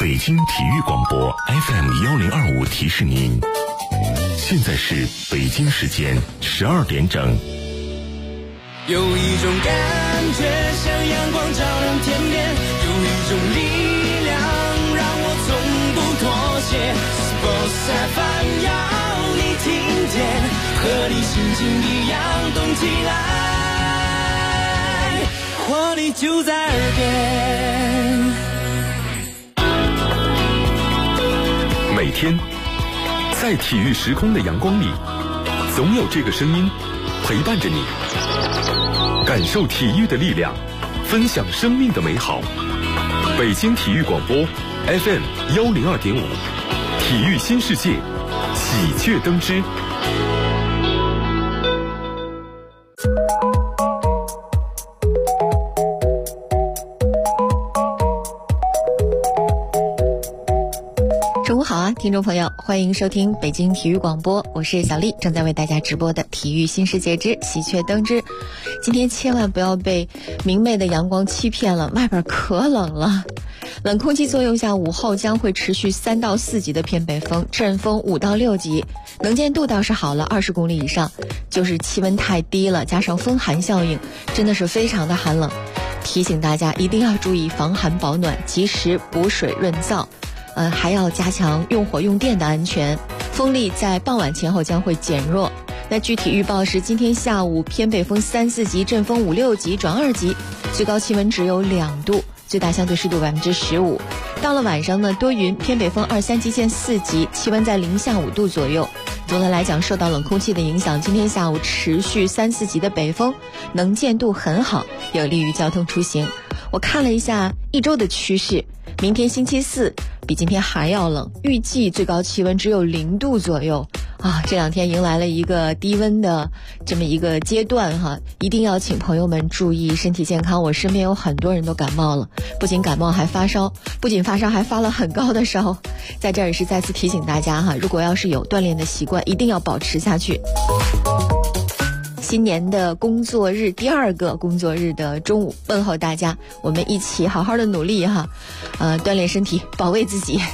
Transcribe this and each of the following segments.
北京体育广播 FM1025提示您，现在是北京时间12点整。 有一种感觉像阳光照亮天边，有一种力量让我从不妥协。Sports FM 要你听见，和你心情一样动起来，活力就在耳边。 每天在体育时空的阳光里，总有这个声音陪伴着你，感受体育的力量，分享生命的美好。北京体育广播 FM102.5，体育新世界，喜鹊登枝。 中午好啊，听众朋友，欢迎收听北京体育广播，我是小丽，正在为大家直播的体育新世界之喜鹊登枝。今天千万不要被明媚的阳光欺骗了，外边可冷了。冷空气作用下，午后将会持续3到4级的偏北风，阵风5到6级，能见度倒是好了20公里以上，就是气温太低了，加上风寒效应，真的是非常的寒冷。提醒大家一定要注意防寒保暖，及时补水润燥。还要加强用火用电的安全。风力在傍晚前后将会减弱。那具体预报是今天下午偏北风3、4级，阵风5、6级转2级，最高气温只有2度，最大相对湿度15%。到了晚上呢，多云，偏北风2、3级见4级，气温在零下5度左右。总的来讲，受到冷空气的影响，今天下午持续3、4级的北风，能见度很好，有利于交通出行。我看了一下一周的趋势，明天星期四比今天还要冷，预计最高气温只有0度左右啊！这2天迎来了一个低温的这么一个阶段哈，一定要请朋友们注意身体健康。我身边有很多人都感冒了，不仅感冒还发烧，不仅发烧还发了很高的烧。在这儿也是再次提醒大家哈，如果要是有锻炼的习惯，一定要保持下去。新年的工作日，第2个工作日的中午，问候大家，我们一起好好的努力哈，锻炼身体，保卫自己。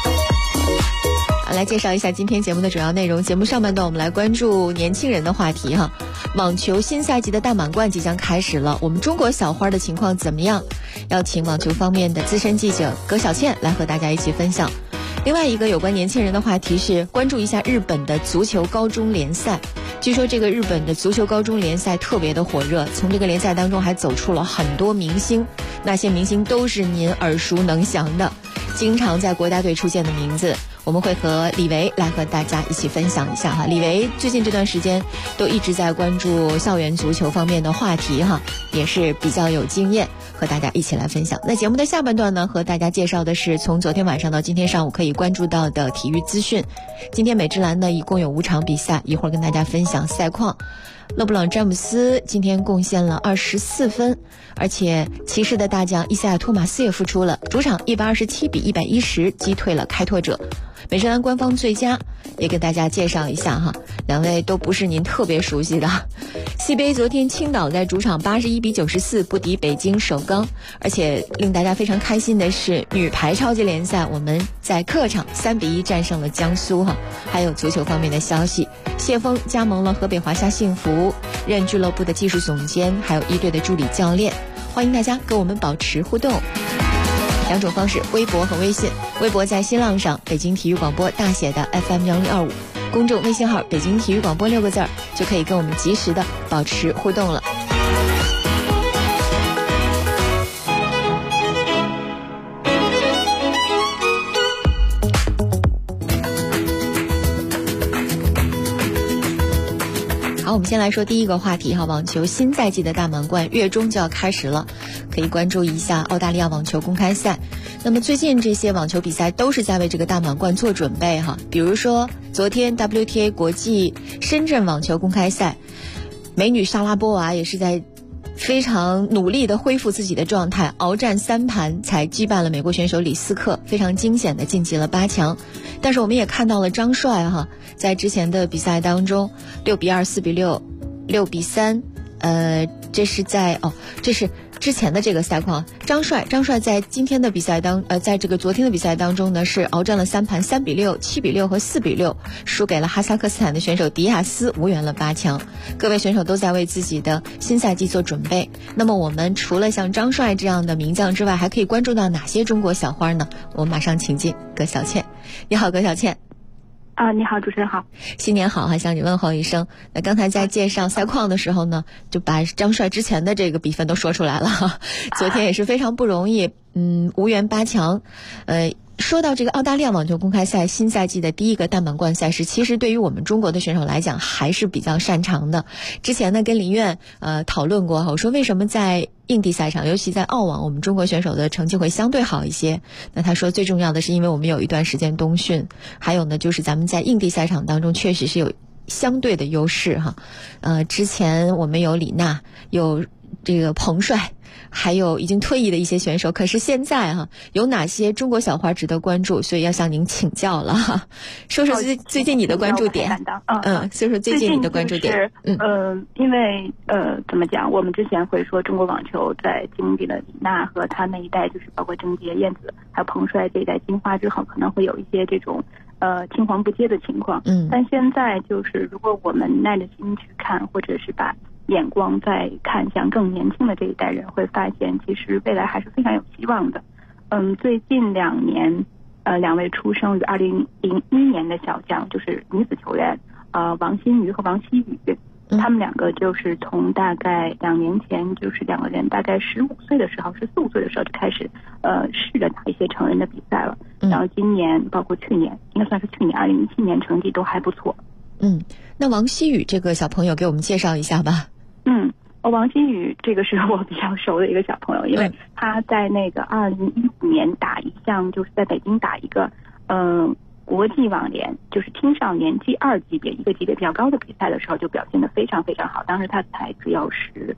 来介绍一下今天节目的主要内容。节目上半段我们来关注年轻人的话题哈。网球新赛季的大满贯即将开始了，我们中国小花的情况怎么样？要请网球方面的资深记者葛小倩来和大家一起分享。另外一个有关年轻人的话题是关注一下日本的足球高中联赛。据说这个日本的足球高中联赛特别的火热，从这个联赛当中还走出了很多明星，那些明星都是您耳熟能详的，经常在国家队出现的名字。我们会和李维来和大家一起分享一下哈。李维最近这段时间都一直在关注校园足球方面的话题哈，也是比较有经验，和大家一起来分享。那节目的下半段呢，和大家介绍的是从昨天晚上到今天上午可以关注到的体育资讯。今天美职篮呢一共有5场比赛，一会儿跟大家分享赛况。勒布朗詹姆斯今天贡献了24分，而且骑士的大将伊赛亚托马斯也复出了，主场127比110击退了开拓者。美职篮官方最佳也给大家介绍一下哈，两位都不是您特别熟悉的。CBA 昨天青岛在主场81比94不敌北京首钢，而且令大家非常开心的是，女排超级联赛我们在客场3比1战胜了江苏哈。还有足球方面的消息，谢峰加盟了河北华夏幸福，任俱乐部的技术总监，还有一队的助理教练。欢迎大家跟我们保持互动。2种方式，微博和微信。微博在新浪上北京体育广播大写的 FM1025， 公众微信号北京体育广播6个字就可以跟我们及时的保持互动了。好，我们先来说第一个话题哈，网球新赛季的大满贯月中就要开始了，可以关注一下澳大利亚网球公开赛。那么最近这些网球比赛都是在为这个大满贯做准备哈，比如说昨天 WTA 国际深圳网球公开赛，美女莎拉波娃也是在非常努力地恢复自己的状态，鏖战3盘才击败了美国选手李斯克，非常惊险地晋级了8强。但是我们也看到了张帅哈，在之前的比赛当中6比2、4比6、6比3，这是之前的这个赛况，张帅在今天的比赛在这个昨天的比赛当中呢，是鏖战了3盘，3比6、7比6和4比6，输给了哈萨克斯坦的选手迪亚斯，无缘了8强。各位选手都在为自己的新赛季做准备。那么我们除了像张帅这样的名将之外，还可以关注到哪些中国小花呢？我们马上请进葛小倩。你好，葛小倩。 你好，主持人好， 新年好，还向你问候一声。那刚才在介绍赛况的时候呢，就把张帅之前的这个比分都说出来了。昨天也是非常不容易，无缘8强。说到这个澳大利亚网球公开赛新赛季的第一个大满贯赛事，其实对于我们中国的选手来讲还是比较擅长的。之前呢跟林苑讨论过，我说为什么在硬地赛场，尤其在澳网，我们中国选手的成绩会相对好一些。那他说最重要的是因为我们有一段时间冬训，还有呢就是咱们在硬地赛场当中确实是有相对的优势哈。之前我们有李娜，有这个彭帅，还有已经退役的一些选手，可是现在有哪些中国小花值得关注？所以要向您请教了哈。说说最近你的关注点。说说最近你的关注点。 因为怎么讲，我们之前会说中国网球在经历了李娜和他那一代，就是包括郑洁、燕子还有彭帅这一代金花之后，可能会有一些这种青黄不接的情况。但现在就是如果我们耐着心去看，或者是把眼光在看向更年轻的这一代人，会发现其实未来还是非常有希望的。最近2年2位出生于2001年的小将，就是女子球员王欣瑜和王希雨，他们2个就是从大概2年前，就是2个人大概15岁的时候，14、15岁的时候就开始试着打一些成人的比赛了。然后今年包括去年，应该算是去年2017年成绩都还不错。 那王希雨这个小朋友给我们介绍一下吧。 王希雨这个是我比较熟的一个小朋友，因为他在那个2015年打一项，就是在北京打一个国际网联，就是青少年G2级别，一个级别比较高的比赛的时候，就表现得非常非常好。当时他才只有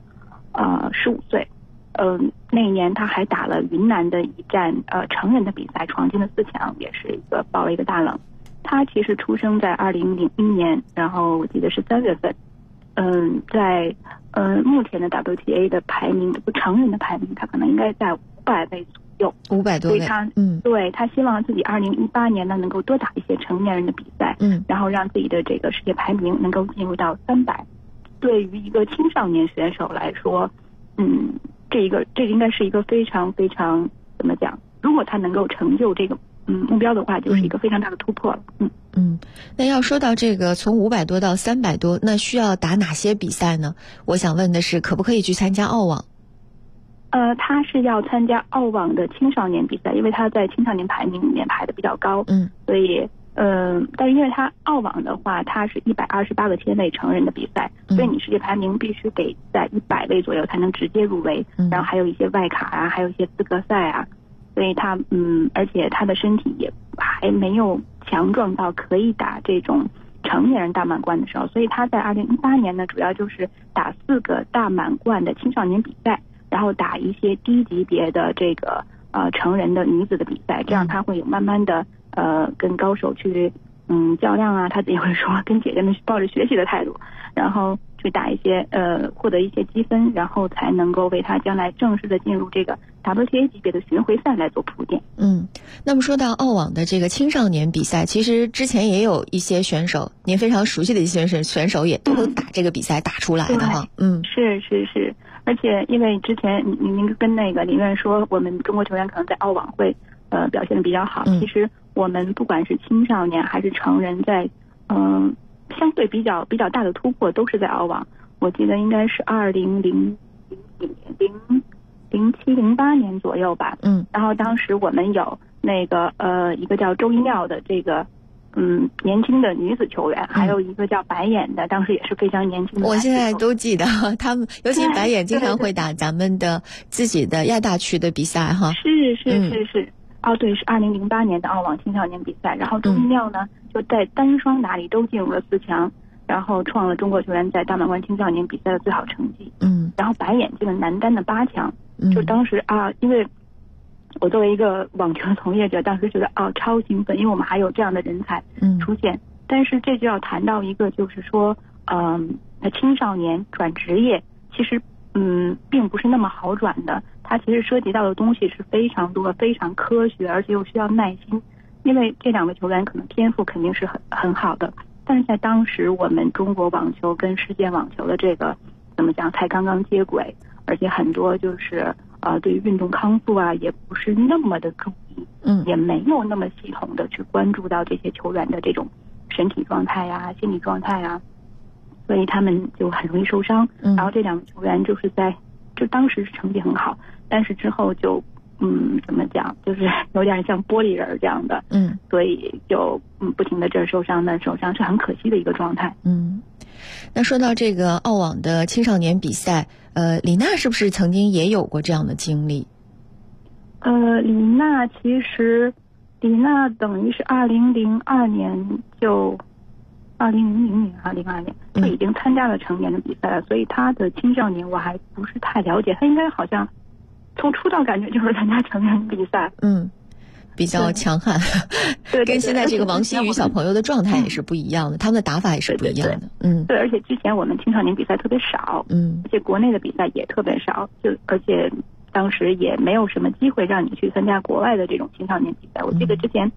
15岁。那一年他还打了云南的一站成人的比赛，闯进了4强，也是爆了一个大冷。他其实出生在2001年，然后我记得是3月份。在目前的 WTA 的排名，成人的排名，他可能应该在500位左右 ，500多位。 所以他希望自己2018年呢能够多打一些成年人的比赛，然后让自己的这个世界排名能够进入到300。对于一个青少年选手来说，这应该是一个非常非常怎么讲？如果他能够成就这个目标的话，就是一个非常大的突破了。 那要说到这个从500多到300多，那需要打哪些比赛呢？我想问的是，可不可以去参加澳网？ 他是要参加澳网的青少年比赛，因为他在青少年排名里面排的比较高。所以但是因为他澳网的话，他是128个签位成人的比赛，所以你世界排名必须得在100位左右才能直接入围，然后还有一些外卡啊，还有一些资格赛啊。所以他而且他的身体也还没有强壮到可以打这种成年人大满贯的时候，所以他在2018年呢，主要就是打4个大满贯的青少年比赛，然后打一些低级别的这个成人的女子的比赛，这样他会有慢慢的跟高手去较量啊，他也会说跟姐姐们抱着学习的态度，然后去打一些获得一些积分，然后才能够为他将来正式的进入这个 WTA 级别的巡回赛来做铺垫。 那么说到澳网的这个青少年比赛，其实之前也有一些选手，您非常熟悉的一些选手也都能打这个比赛打出来的哈。 是，而且因为之前您跟那个林苑说，我们中国球员可能在澳网会表现的比较好。其实我们不管是青少年还是成人，在相对比较大的突破都是在澳网。我记得应该是2007、08年左右吧。然后当时我们有那个一个叫周一妙的这个年轻的女子球员，还有一个叫白眼的，当时也是非常年轻的。 我现在都记得他们，尤其白眼经常会打咱们的自己的亚大区的比赛哈。 是。对，是2008年的澳网青少年比赛。然后周一妙呢，就在单双打里都进入了4强，然后创了中国球员在大满贯青少年比赛的最好成绩。然后白眼进了男单的8强。就当时因为我作为一个网球从业者，当时觉得超兴奋，因为我们还有这样的人才出现。但是这就要谈到一个，就是说青少年转职业其实并不是那么好转的。它其实涉及到的东西是非常多、非常科学，而且又需要耐心。因为这两位球员可能天赋肯定是很好的，但是在当时我们中国网球跟世界网球的这个怎么讲才刚刚接轨，而且很多就是对于运动康复啊也不是那么的注意，也没有那么系统的去关注到这些球员的这种身体状态啊、心理状态啊，所以他们就很容易受伤。然后这两位球员就当时成绩很好，但是之后就怎么讲，就是有点像玻璃人这样的，所以就不停的这儿受伤那受伤，是很可惜的一个状态。 那说到这个澳网的青少年比赛，李娜是不是曾经也有过这样的经历？ 李娜等于是2002年就2000年2002年就已经参加了成年的比赛了，所以她的青少年我还不是太了解，她应该好像从出道感觉就是参加成人比赛， 比较强悍， 对， 跟现在这个王希雨小朋友的状态也是不一样的，他们的打法也是不一样的， 对，而且之前我们青少年比赛特别少，而且国内的比赛也特别少，而且当时也没有什么机会让你去参加国外的这种青少年比赛。我记得之前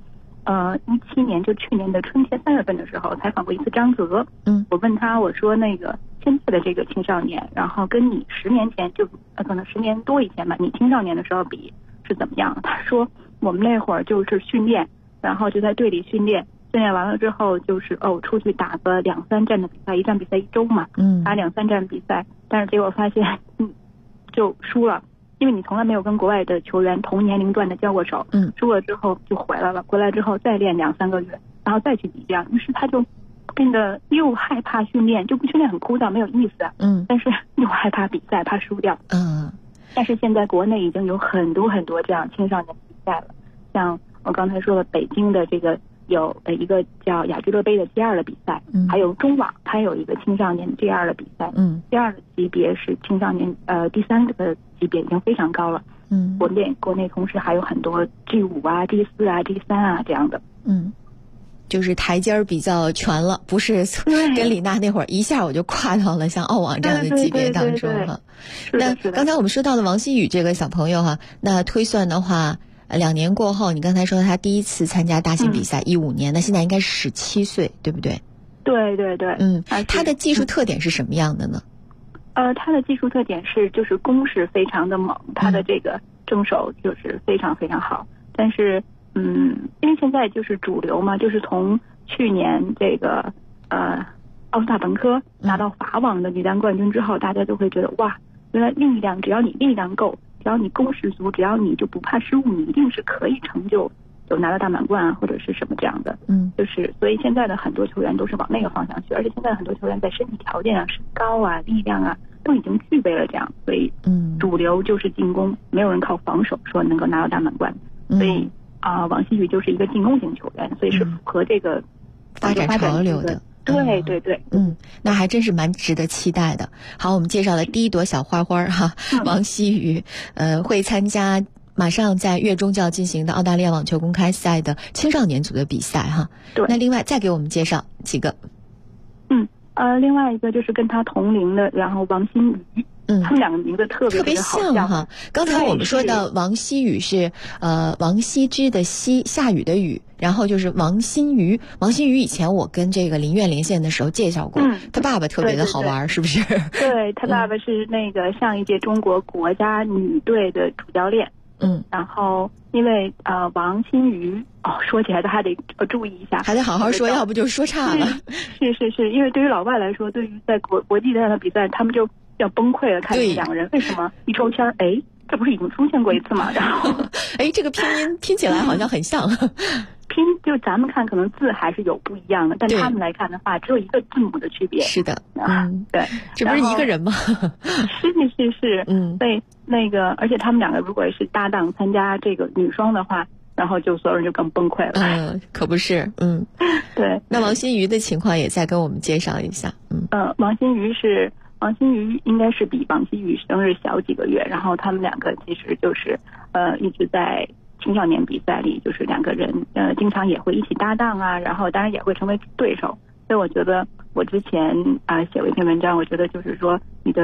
17年就去年的春天3月份的时候采访过一次张泽，我问他，我说那个现在的这个青少年，然后跟你10年前就可能10年多以前吧，你青少年的时候比是怎么样？他说我们那会儿就是训练，然后就在队里训练完了之后就是出去打个2-3站的比赛，一站比赛1周嘛，打2-3站比赛，但是结果发现就输了。因为你从来没有跟国外的球员同年龄段的交过手，输了之后就回来了，回来之后再练2-3个月，然后再去比量，于是他就变得又害怕训练，就不训练很枯燥没有意思，但是又害怕比赛，怕输掉，但是现在国内已经有很多很多这样青少年比赛了，像我刚才说的北京的这个有一个叫雅居乐杯的 G2 的比赛，还有中网它有一个青少年 G2 的比赛，G2 的级别是青少年第3个级别已经非常高了，国内同时还有很多 G5 啊 G4 啊 G3 啊这样的， 就是台阶儿比较全了，不是跟李娜那会儿一下我就跨到了像澳网这样的级别当中哈。那刚才我们说到的王希雨这个小朋友哈，那推算的话，2年过后，你刚才说他第一次参加大型比赛15年，那现在应该是17岁，对不对？ 对， 他的技术特点是什么样的呢？ 他的技术特点是就是攻势非常的猛，他的这个正手就是非常非常好，但是因为现在就是主流嘛，就是从去年这个奥斯塔本科拿到法网的女单冠军之后，大家就会觉得哇，原来力量只要你力量够，只要你攻势足，只要你就不怕失误，你一定是可以成就有拿到大满贯啊或者是什么这样的，就是所以现在的很多球员都是往那个方向去，而且现在很多球员在身体条件啊、身高啊、力量啊都已经具备了这样，所以主流就是进攻，没有人靠防守说能够拿到大满贯，所以王希雨就是一个进攻型球员，所以是符合这个发展潮流的。 对， 那还真是蛮值得期待的。好，我们介绍了第一朵小花花哈，王希雨，会参加马上在月中就要进行的澳大利亚网球公开赛的青少年组的比赛哈。 对， 那另外再给我们介绍几个。 另外一个就是跟他同龄的，然后王欣瑜，他们两个名字特别像哈。刚才我们说的王希雨是王羲之的羲，下雨的雨，然后就是王欣瑜。王欣瑜以前我跟这个林苑连线的时候介绍过，他爸爸特别的好玩，是不是？ 对，他爸爸是那个上一届中国国家女队的主教练。然后因为王欣瑜说起来他还得注意一下， 还得好好说，要不就说差了。 是，因为对于老外来说，对于在国际这样的比赛，他们就要崩溃了，看这两个人为什么一抽签，这不是已经出现过一次吗？然后这个拼音听起来好像很像。 拼就咱们看可能字还是有不一样的，但他们来看的话只有一个字母的区别。 是的， 对， 这不是一个人吗？ 是，对，那个而且他们两个如果是搭档参加这个女双的话，然后就所有人就更崩溃了。 可不是， 对。 那王欣瑜的情况也再跟我们介绍一下。 王欣瑜应该是比王希雨生日小几个月，然后他们两个其实就是一直在青少年比赛里，就是两个人经常也会一起搭档啊，然后当然也会成为对手。所以我觉得我之前写过一篇文章，我觉得就是说你的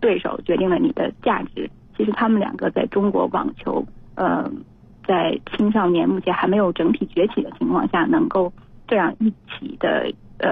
对手决定了你的价值。其实他们两个在中国网球在青少年目前还没有整体崛起的情况下，能够这样一起的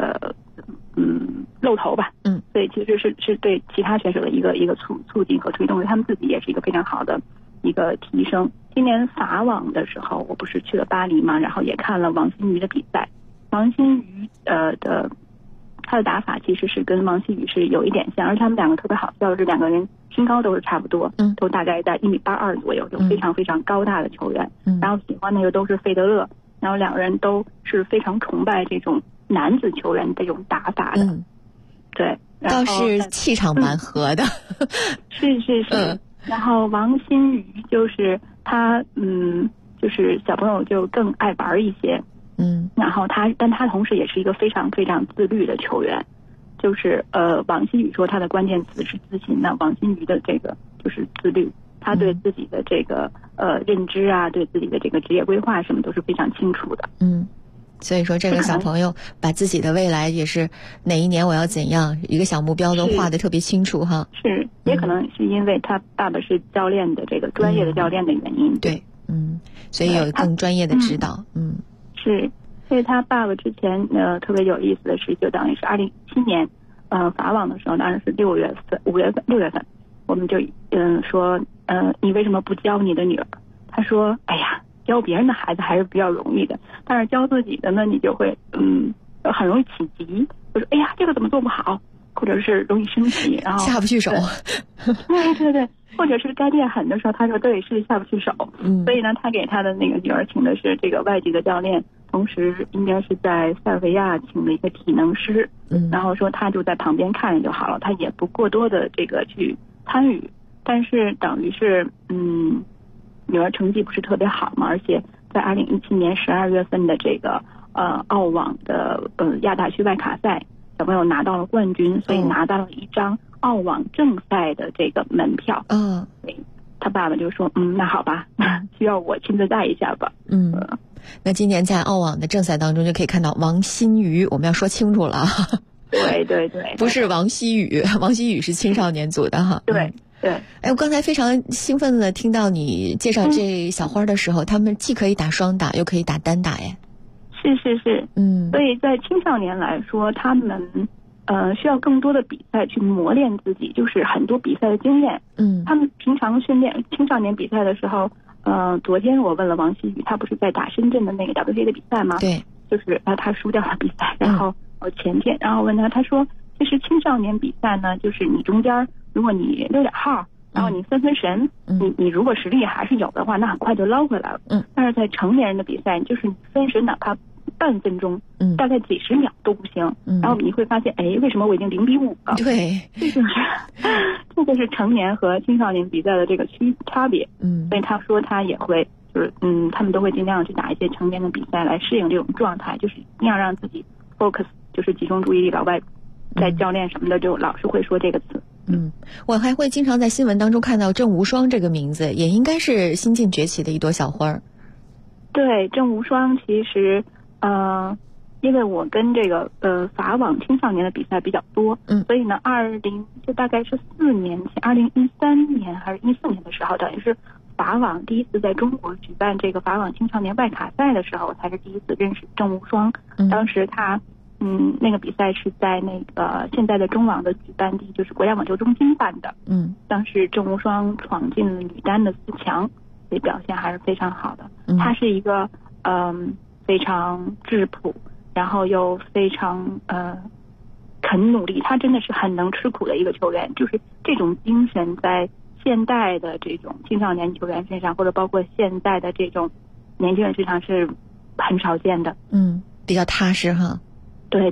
露头吧。所以其实是对其他选手的一个促进和推动，对他们自己也是一个非常好的一个提升。今年法网的时候，我不是去了巴黎嘛，然后也看了王欣瑜的比赛。王欣瑜他的打法其实是跟王希雨是有一点像，而他们两个特别好笑的是，两个人身高都是差不多，都大概在1.82米左右，就非常非常高大的球员。然后喜欢那个都是费德勒，然后两个人都是非常崇拜这种男子球员这种打法的。对， 倒是气场蛮合的。 是。然后王欣瑜就是他，就是小朋友就更爱玩一些。然后但他同时也是一个非常非常自律的球员，就是王欣宇说他的关键词是自信，那王欣瑜的这个就是自律，他对自己的这个认知啊，对自己的这个职业规划什么都是非常清楚的。 所以说这个小朋友把自己的未来也是哪一年我要怎样一个小目标都画得特别清楚哈。 是，也可能是因为他爸爸是教练的这个专业的教练的原因。 对，所以有更专业的指导。 是，所以他爸爸之前特别有意思的是，就等于是2017年法网的时候，当然是6月份，我们就说你为什么不教你的女儿？他说，哎呀，教别人的孩子还是比较容易的，但是教自己的呢，你就会很容易起急，就说哎呀这个怎么做不好，或者是容易生气，然后下不去手。 对，或者是该练狠的时候，他说对，是下不去手。所以呢，他给他的那个女儿请的是这个外籍的教练，同时应该是在塞尔维亚请的一个体能师。然后说他就在旁边看着就好了，他也不过多的这个去参与。但是等于是女儿成绩不是特别好嘛，而且在2017年12月份的这个澳网的亚大区外卡赛，小朋友拿到了冠军，所以拿到了一张澳网正赛的这个门票。所以他爸爸就说那好吧，需要我亲自带一下吧。 那今年在澳网的正赛当中就可以看到王欣瑜，我们要说清楚了。 对， 不是王希雨，王希雨是青少年组的哈。 对。 哎，我刚才非常兴奋的听到你介绍这小花的时候，他们既可以打双打，又可以打单打耶。 是。所以在青少年来说，他们需要更多的比赛去磨练自己，就是很多比赛的经验。他们平常训练青少年比赛的时候，昨天我问了王希雨，他不是在打深圳的那个 WTA 的比赛吗？ 对， 就是他输掉了比赛，然后前天，然后问他说，其实青少年比赛呢，就是你中间如果你溜点号，然后你分神，你如果实力还是有的话，那很快就捞回来了。但是在成年人的比赛，就是你分神哪怕半分钟，大概几十秒都不行。然后你会发现，哎，为什么我已经0-5了？ 对， 这就是成年和青少年比赛的这个差别。所以他说他也会，就是他们都会尽量去打一些成年的比赛来适应这种状态，就是一定要让自己 focus， 就是集中注意力。老外在教练什么的就老是会说这个词。 我还会经常在新闻当中看到郑无双这个名字，也应该是新晋崛起的一朵小花。 对，郑无双其实因为我跟这个法网青少年的比赛比较多，所以呢就大概是4年前，2013年还是14年的时候，等于是法网第一次在中国举办这个法网青少年外卡赛的时候，才是第一次认识郑无双。当时他那个比赛是在那个现在的中网的举办地，就是国家网球中心办的。当时郑无双闯进了女单的4强，所以表现还是非常好的。他是一个非常质朴，然后又非常肯努力，他真的是很能吃苦的一个球员。就是这种精神在现代的这种青少年球员身上，或者包括现在的这种年轻人身上是很少见的。 比较踏实哈。 对。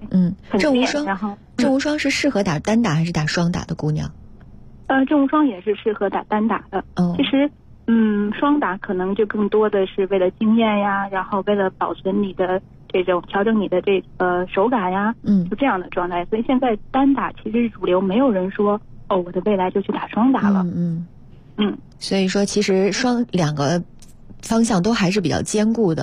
郑无双是适合打单打还是打双打的姑娘？ 郑无双也是适合打单打的。其实双打可能就更多的是为了经验呀，然后为了保存你的这种调整你的这个手感呀，就这样的状态。所以现在单打其实是主流，没有人说我的未来就去打双打了。所以说其实两个方向都还是比较坚固的。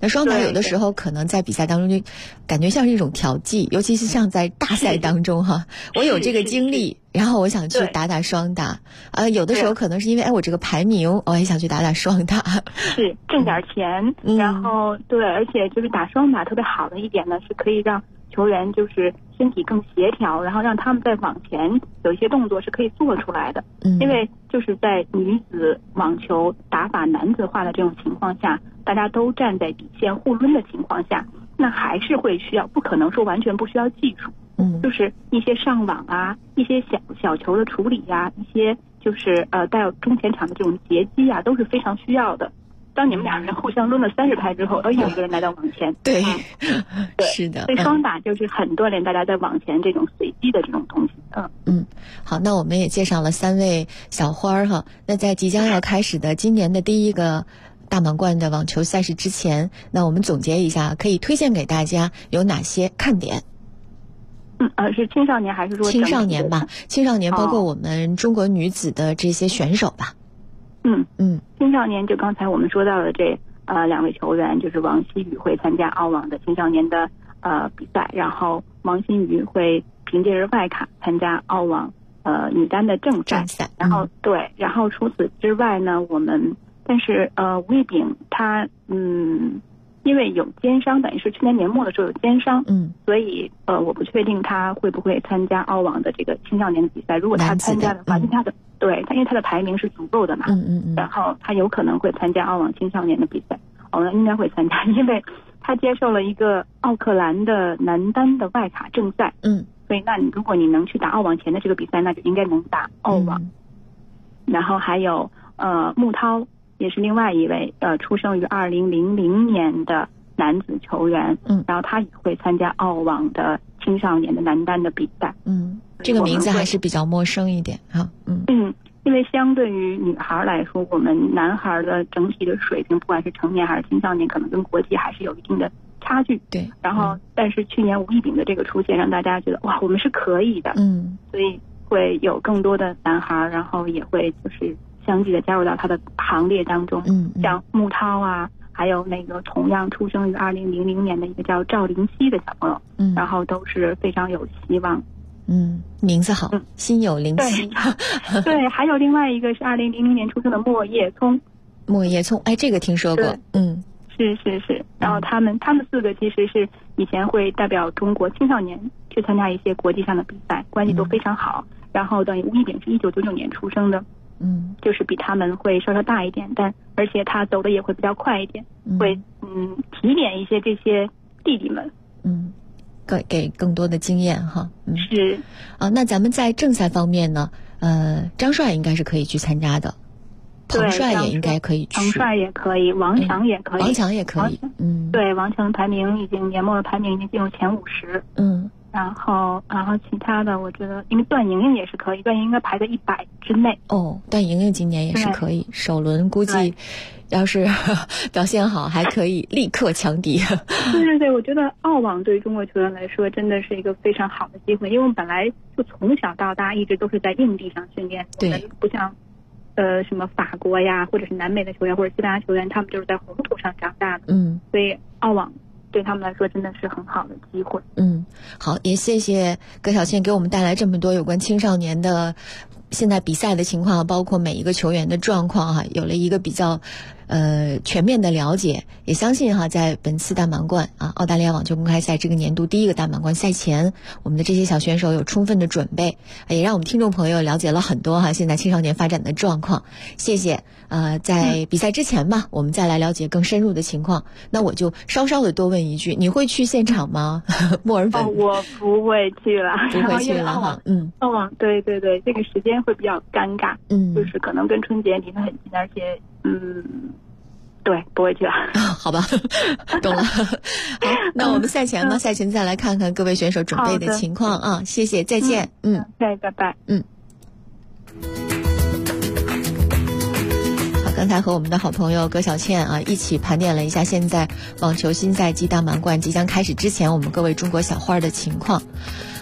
那双打有的时候可能在比赛当中就感觉像是一种调剂，尤其是像在大赛当中哈，我有这个精力，然后我想去打打双打，有的时候可能是因为我这个排名，我也想去打打双打， 是挣点钱，然后对，而且就是打双打特别好的一点呢，是可以让球员就是身体更协调，然后让他们在网前有一些动作是可以做出来的。因为就是在女子网球打法男子化的这种情况下，大家都站在底线互抡的情况下，那还是会需要，不可能说完全不需要技术。就是一些上网啊，一些小球的处理啊，一些就是带有中前场的这种截击啊，都是非常需要的。当你们两人互相抡了30拍之后，有一个人来到网前。 对， 对， 是的。 所以双打就是很锻炼大家在网前这种随机的这种东西。 好，那我们也介绍了3位小花哈。那在即将要开始的今年的第一个大满贯的网球赛事之前，那我们总结一下，可以推荐给大家有哪些看点？ 是青少年还是说青少年吧？青少年包括我们中国女子的这些选手吧。 青少年就刚才我们说到的这2位球员，就是王希雨会参加澳网的青少年的比赛，然后王新瑜会凭借着外卡参加澳网女单的正赛，然后对，然后除此之外呢，但是吴亦丙他因为有肩伤，等于是去年年末的时候有肩伤，所以我不确定他会不会参加澳网的这个青少年的比赛。如果他参加的话，因为他的排名是足够的嘛，然后他有可能会参加澳网青少年的比赛，应该会参加，因为他接受了一个奥克兰的男单的外卡正赛，所以那如果你能去打澳网前的这个比赛，那就应该能打澳网。然后还有穆涛。也是另外一位出生于2000年的男子球员，然后他也会参加澳网的青少年的男单的比赛。 这个名字还是比较陌生一点哈。 因为相对于女孩来说，我们男孩的整体的水平，不管是成年还是青少年，可能跟国际还是有一定的差距。对。然后，但是去年吴亦丙的这个出现，让大家觉得哇，我们是可以的。所以会有更多的男孩，然后也会就是相继的加入到他的行列当中，像穆涛啊，还有那个同样出生于2000年的一个叫赵林熙的小朋友，然后都是非常有希望。 名字好，心有灵犀。 对，还有另外一个是2000年出生的莫叶聪。 这个听说过。 是。然后他们4个其实是以前会代表中国青少年去参加一些国际上的比赛，关系都非常好。然后等于吴亦丙是1999年出生的。就是比他们会稍稍大一点，但而且他走的也会比较快一点，会提点一些这些弟弟们， 给更多的经验哈。 是那咱们在正赛方面呢，张帅应该是可以去参加的，彭帅也应该可以去， 彭帅也可以，王强也可以，对，王强年末的排名已经进入前50。然后其他的我觉得，因为段莹莹也是可以，段莹莹应该排在100之内。 段莹莹今年也是可以，首轮估计要是表现好，还可以立刻强敌。 对，我觉得澳网对于中国球员来说真的是一个非常好的机会，因为我们本来就从小到大一直都是在硬地上训练，我们不像什么法国呀，或者是南美的球员或者西班牙球员，他们就是在红土上长大的。所以澳网对他们来说真的是很好的机会。 好，也谢谢葛晓倩给我们带来这么多有关青少年的现在比赛的情况，包括每一个球员的状况哈，有了一个比较全面的了解。也相信哈，在本次大满贯澳大利亚网球公开赛这个年度第一个大满贯赛前，我们的这些小选手有充分的准备，也让我们听众朋友了解了很多哈现在青少年发展的状况。谢谢。在比赛之前吧，我们再来了解更深入的情况。那我就稍稍的多问一句，你会去现场吗？墨尔本？ 我不会去了， 不会去了哈。 澳网，对，这个时间会比较尴尬，就是可能跟春节离得很近，而且对，不会去了。 好吧，懂了。好，那我们赛前呢？赛前再来看看各位选手准备的情况啊。谢谢，再见。 对，拜拜。 刚才和我们的好朋友葛晓倩一起盘点了一下现在网球新赛季大满贯即将开始之前我们各位中国小花的情况。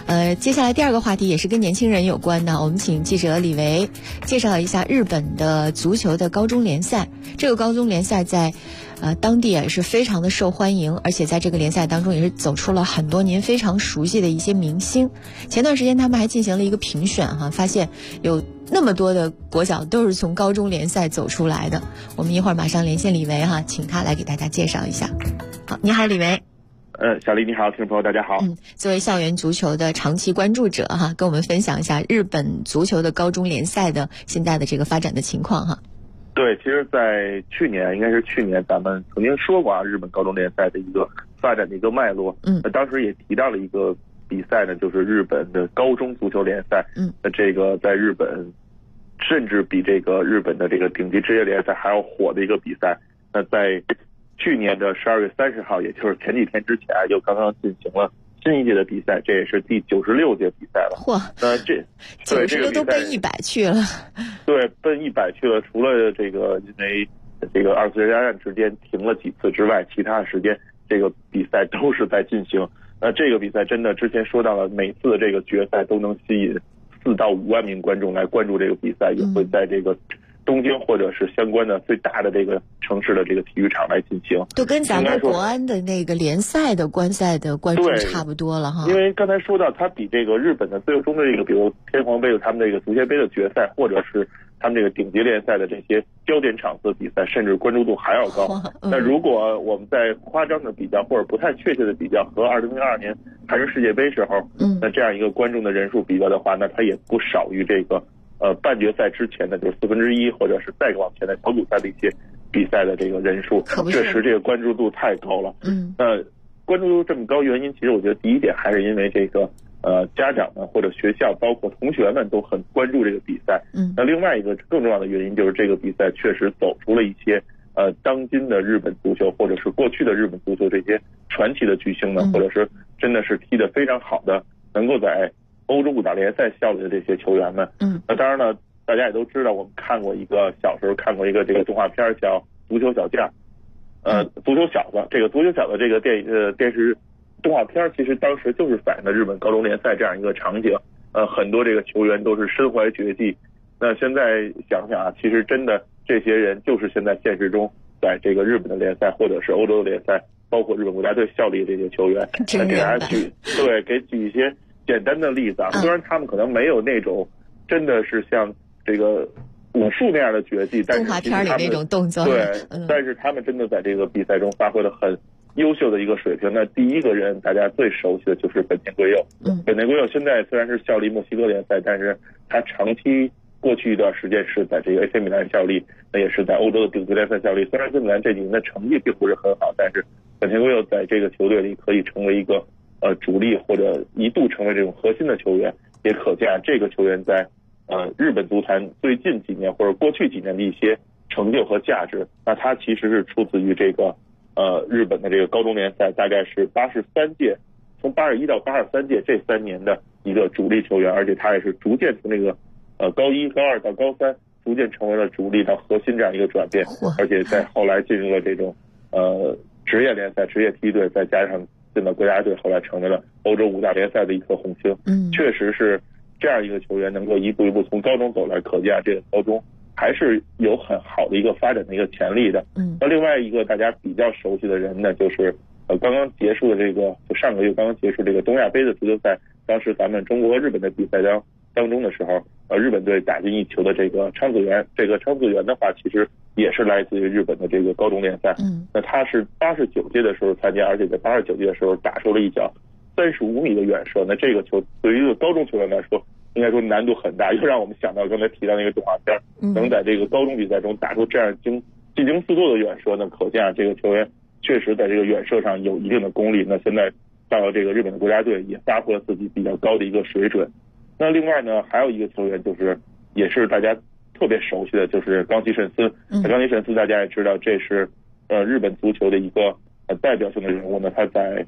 接下来第二个话题也是跟年轻人有关的，我们请记者李维介绍一下日本的足球的高中联赛。这个高中联赛在当地也是非常的受欢迎，而且在这个联赛当中也是走出了很多您非常熟悉的一些明星。前段时间他们还进行了一个评选发现有那么多的国脚都是从高中联赛走出来的。我们一会儿马上连线李维请他来给大家介绍一下。好，你好李维。 小丽你好，听众朋友大家好。 作为校园足球的长期关注者跟我们分享一下日本足球的高中联赛的现在的这个发展的情况对，其实在应该是去年咱们曾经说过日本高中联赛的一个发展的一个脉络。当时也提到了一个比赛呢，就是日本的高中足球联赛。这个在日本甚至比这个日本的这个顶级职业联赛还要火的一个比赛。那在去年的12月30号，也就是前几天之前，就刚刚进行了新一届的比赛，这也是第96届比赛了。 嚯！ 这 90都奔100去了。 对，奔100去了。除了这个因为这个二次世界大战之间停了几次之外，其他的时间这个比赛都是在进行。这个比赛真的之前说到了，每次的这个决赛都能吸引4到5万名观众来关注这个比赛，也会在这个东京或者是相关的最大的这个城市的这个体育场来进行， 都跟咱们国安的那个联赛的观赛的观众差不多了因为刚才说到，它比这个日本的最终的这个，比如天皇杯有他们这个足协杯的决赛，或者是他们这个顶级联赛的这些焦点场次比赛，甚至关注度还要高。那如果我们在夸张的比较或者不太确切的比较和2002年韩日世界杯时候，那这样一个观众的人数比较的话，那它也不少于这个半决赛之前的就是1/4，或者是再往前的小组赛的一些比赛的这个人数，确实这个关注度太高了。关注度这么高，原因其实我觉得第一点还是因为这个家长们或者学校包括同学们都很关注这个比赛。那另外一个更重要的原因就是这个比赛确实走出了一些当今的日本足球或者是过去的日本足球这些传奇的巨星呢，或者是真的是踢得非常好的，能够在欧洲五大联赛效力的这些球员们。那当然了，大家也都知道，我们小时候看过一个这个动画片叫《足球小将》，足球小子。这个足球小子这个电视动画片其实当时就是反映了日本高中联赛这样一个场景。很多这个球员都是身怀绝技。那现在想想其实真的这些人就是现在现实中在这个日本的联赛或者是欧洲的联赛，包括日本国家队效力的这些球员，给大家举一些简单的例子虽然他们可能没有那种真的是像这个武术那样的绝技，但是动画片里那种动作， 但是他们真的在这个比赛中发挥了很优秀的一个水平。那第一个人大家最熟悉的就是本田圭佑。本田圭佑现在虽然是效力墨西哥联赛，但是他长期过去一段时间是在这个 AC 米兰效力，那也是在欧洲的顶级联赛效力。虽然 AC 米兰这几年的成绩并不是很好，但是本田圭佑在这个球队里可以成为一个主力，或者一度成为这种核心的球员，也可见这个球员在日本足坛最近几年或者过去几年的一些成就和价值。那他其实是出自于这个日本的这个高中联赛，大概是83届，从81到83届这3年的一个主力球员，而且他也是逐渐从这个高1、高2到高3，逐渐成为了主力到核心这样一个转变，而且在后来进入了这种职业联赛、职业梯队，再加上进了国家队，后来成为了欧洲五大联赛的一颗红星。确实是这样一个球员能够一步一步从高中走来，可见这个高中还是有很好的一个发展的一个潜力的。那另外一个大家比较熟悉的人呢，就是刚刚结束的这个，就上个月刚刚结束这个东亚杯的足球赛，当时咱们中国和日本的比赛当中的时候，日本队打进一球的这个昌子源。这个昌子源的话，其实也是来自于日本的这个高中联赛。那他是89届的时候参加，而且在89届的时候打出了一脚35米的远射。那这个球对于一个高中球员来说，应该说难度很大，又让我们想到刚才提到那个动画片，能在这个高中比赛中打出这样进行四座的远射呢，可见这个球员确实在这个远射上有一定的功力。那现在到了这个日本的国家队，也发挥了自己比较高的一个水准。那另外呢，还有一个球员就是也是大家特别熟悉的，就是冈崎慎司。冈崎慎司大家也知道，这是日本足球的一个代表性的人物呢。他在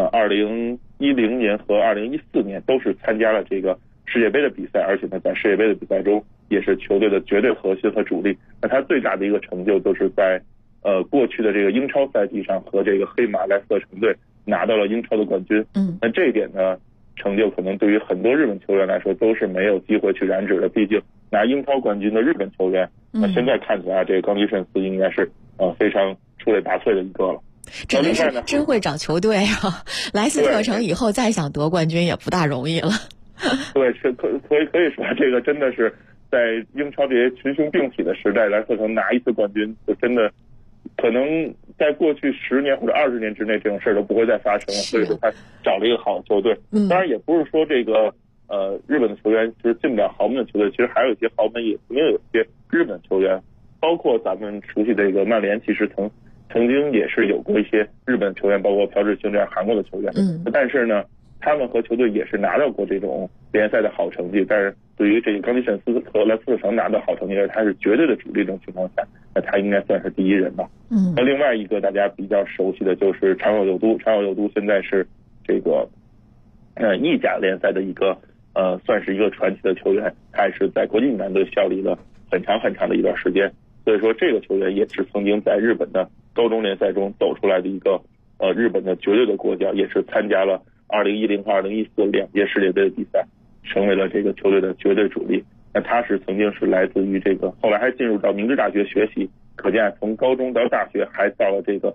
2010年和2014年都是参加了这个世界杯的比赛，而且呢在世界杯的比赛中也是球队的绝对核心和主力。那他最大的一个成就就是在过去的这个英超赛季上和这个黑马莱斯特城队拿到了英超的冠军。那这一点呢， 成就可能对于很多日本球员来说都是没有机会去染指的，毕竟拿英超冠军的日本球员，那现在看起来这个冈崎慎司应该是非常出类拔萃的一个了。 这个是真会找球队啊！莱斯特城以后再想夺冠军也不大容易了。 对，可以说这个真的是在英超这些群雄并起的时代，莱斯特城拿一次冠军，就真的可能在过去10年或者20年之内这种事儿都不会再发生了。所以说他找了一个好的球队，当然也不是说这个日本的球员就是进不了豪门的球队，其实还有一些豪门也曾经有一些日本球员，包括咱们熟悉的这个曼联，其实曾经也是有过一些日本球员，包括朴智星这样韩国的球员。但是呢，他们和球队也是拿到过这种联赛的好成绩。但是对于这个冈崎慎司和莱斯特城拿到好成绩，他是绝对的主力这种情况下，那他应该算是第一人吧。那另外一个大家比较熟悉的就是长友佑都，长友佑都现在是这个意甲联赛的一个算是一个传奇的球员，他也是在国际米兰队效力了很长很长的一段时间。所以说这个球员也是曾经在日本的高中联赛中走出来的一个日本的绝对的国脚，也是参加了2010和2014两届世界杯的比赛，成为了这个球队的绝对主力。那他是曾经是来自于这个，后来还进入到明治大学学习，可见从高中到大学还到了这个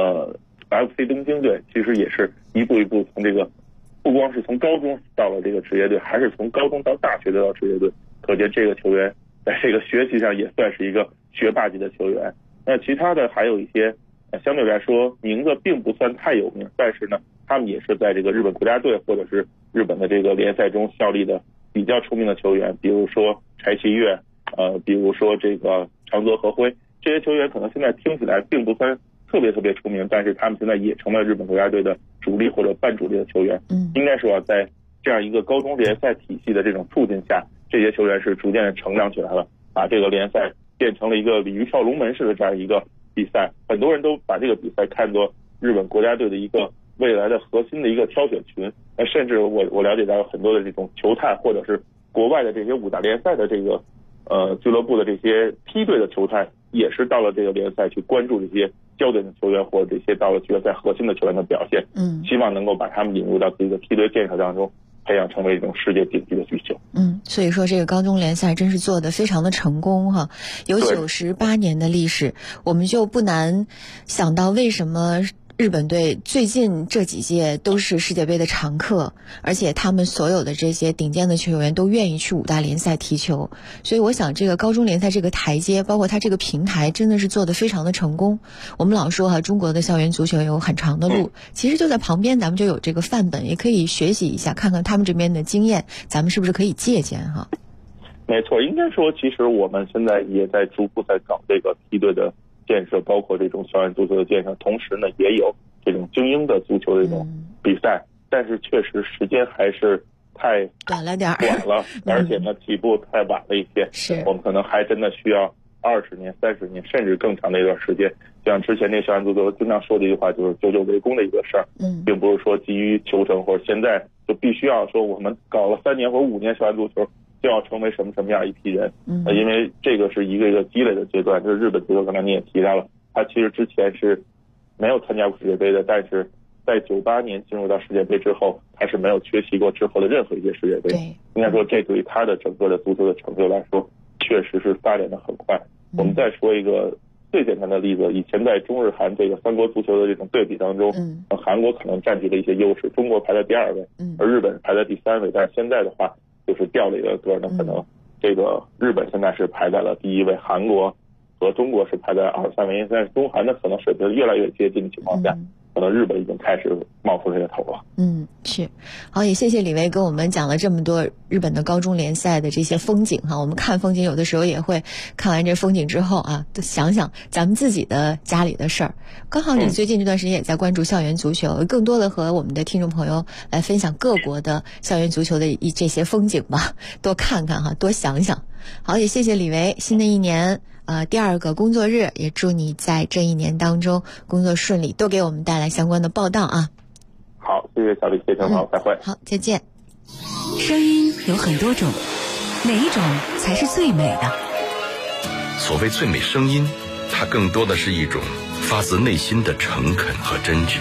FC 东京队，其实也是一步一步从这个不光是从高中到了这个职业队，还是从高中到大学到职业队，可见这个球员在这个学习上也算是一个学霸级的球员。那其他的还有一些相对来说名字并不算太有名，但是呢他们也是在这个日本国家队或者是日本的这个联赛中效力的比较出名的球员，比如说柴崎岳，比如说这个长泽和辉，这些球员可能现在听起来并不算特别出名，但是他们现在也成了日本国家队的主力或者半主力的球员。应该说在这样一个高中联赛体系的这种促进下，这些球员是逐渐的成长起来了，把这个联赛变成了一个鲤鱼跳龙门式的这样一个比赛。很多人都把这个比赛看作日本国家队的一个未来的核心的一个挑选群。甚至我了解到很多的这种球探或者是国外的这些五大联赛的这个俱乐部的这些梯队的球探，也是到了这个联赛去关注这些焦点的球员或者这些到了决赛核心的球员的表现，希望能够把他们引入到自己的梯队建设当中，培养成为一种世界顶级的巨星。 所以说这个高中联赛真是做得非常的成功哈，有98年的历史，我们就不难想到为什么日本队最近这几届都是世界杯的常客，而且他们所有的这些顶尖的球员都愿意去五大联赛踢球。所以我想这个高中联赛这个台阶，包括它这个平台，真的是做得非常的成功。我们老说中国的校园足球有很长的路，其实就在旁边咱们就有这个范本，也可以学习一下，看看他们这边的经验，咱们是不是可以借鉴哈？ 没错，应该说其实我们现在也在逐步在搞这个梯队的建设，包括这种校园足球的建设，同时呢也有这种精英的足球的这种比赛，但是确实时间还是太短了点而且呢起步太晚了一些，我们可能还真的需要20年、30年甚至更长的一段时间。像之前那校园足球经常说的一句话，就是久久为功的一个事儿，并不是说急于求成或者现在就必须要说我们搞了3年或者5年校园足球就要成为什么样一批人，因为这个是一个一个积累的阶段。就是日本足球刚才你也提到了，他其实之前是没有参加过世界杯的，但是在98年进入到世界杯之后，他是没有缺席过之后的任何一届世界杯。应该说这对于他的整个的足球的成就来说确实是发展的很快。我们再说一个最简单的例子，以前在中日韩这个3国足球的这种对比当中，韩国可能占据了一些优势，中国排在第2位，而日本排在第3位。但是现在的话就是掉了一个格呢，可能这个日本现在是排在了第1位，韩国和中国是排在2、3位，但是中韩的可能水平越来越接近的情况下，可能日本已经开始冒出这个头了。 是。好，也谢谢李维跟我们讲了这么多日本的高中联赛的这些风景哈。我们看风景有的时候也会看完这风景之后想想咱们自己的家里的事儿。刚好你最近这段时间也在关注校园足球，更多的和我们的听众朋友来分享各国的校园足球的这些风景吧，多看看哈，多想想。好，也谢谢李维。新的一年第2个工作日，也祝你在这一年当中工作顺利，多给我们带来相关的报道啊。 好，谢谢小李，谢谢好，再会。 好，再见。 声音有很多种，哪一种才是最美的？ 所谓最美声音，它更多的是一种发自内心的诚恳和真挚。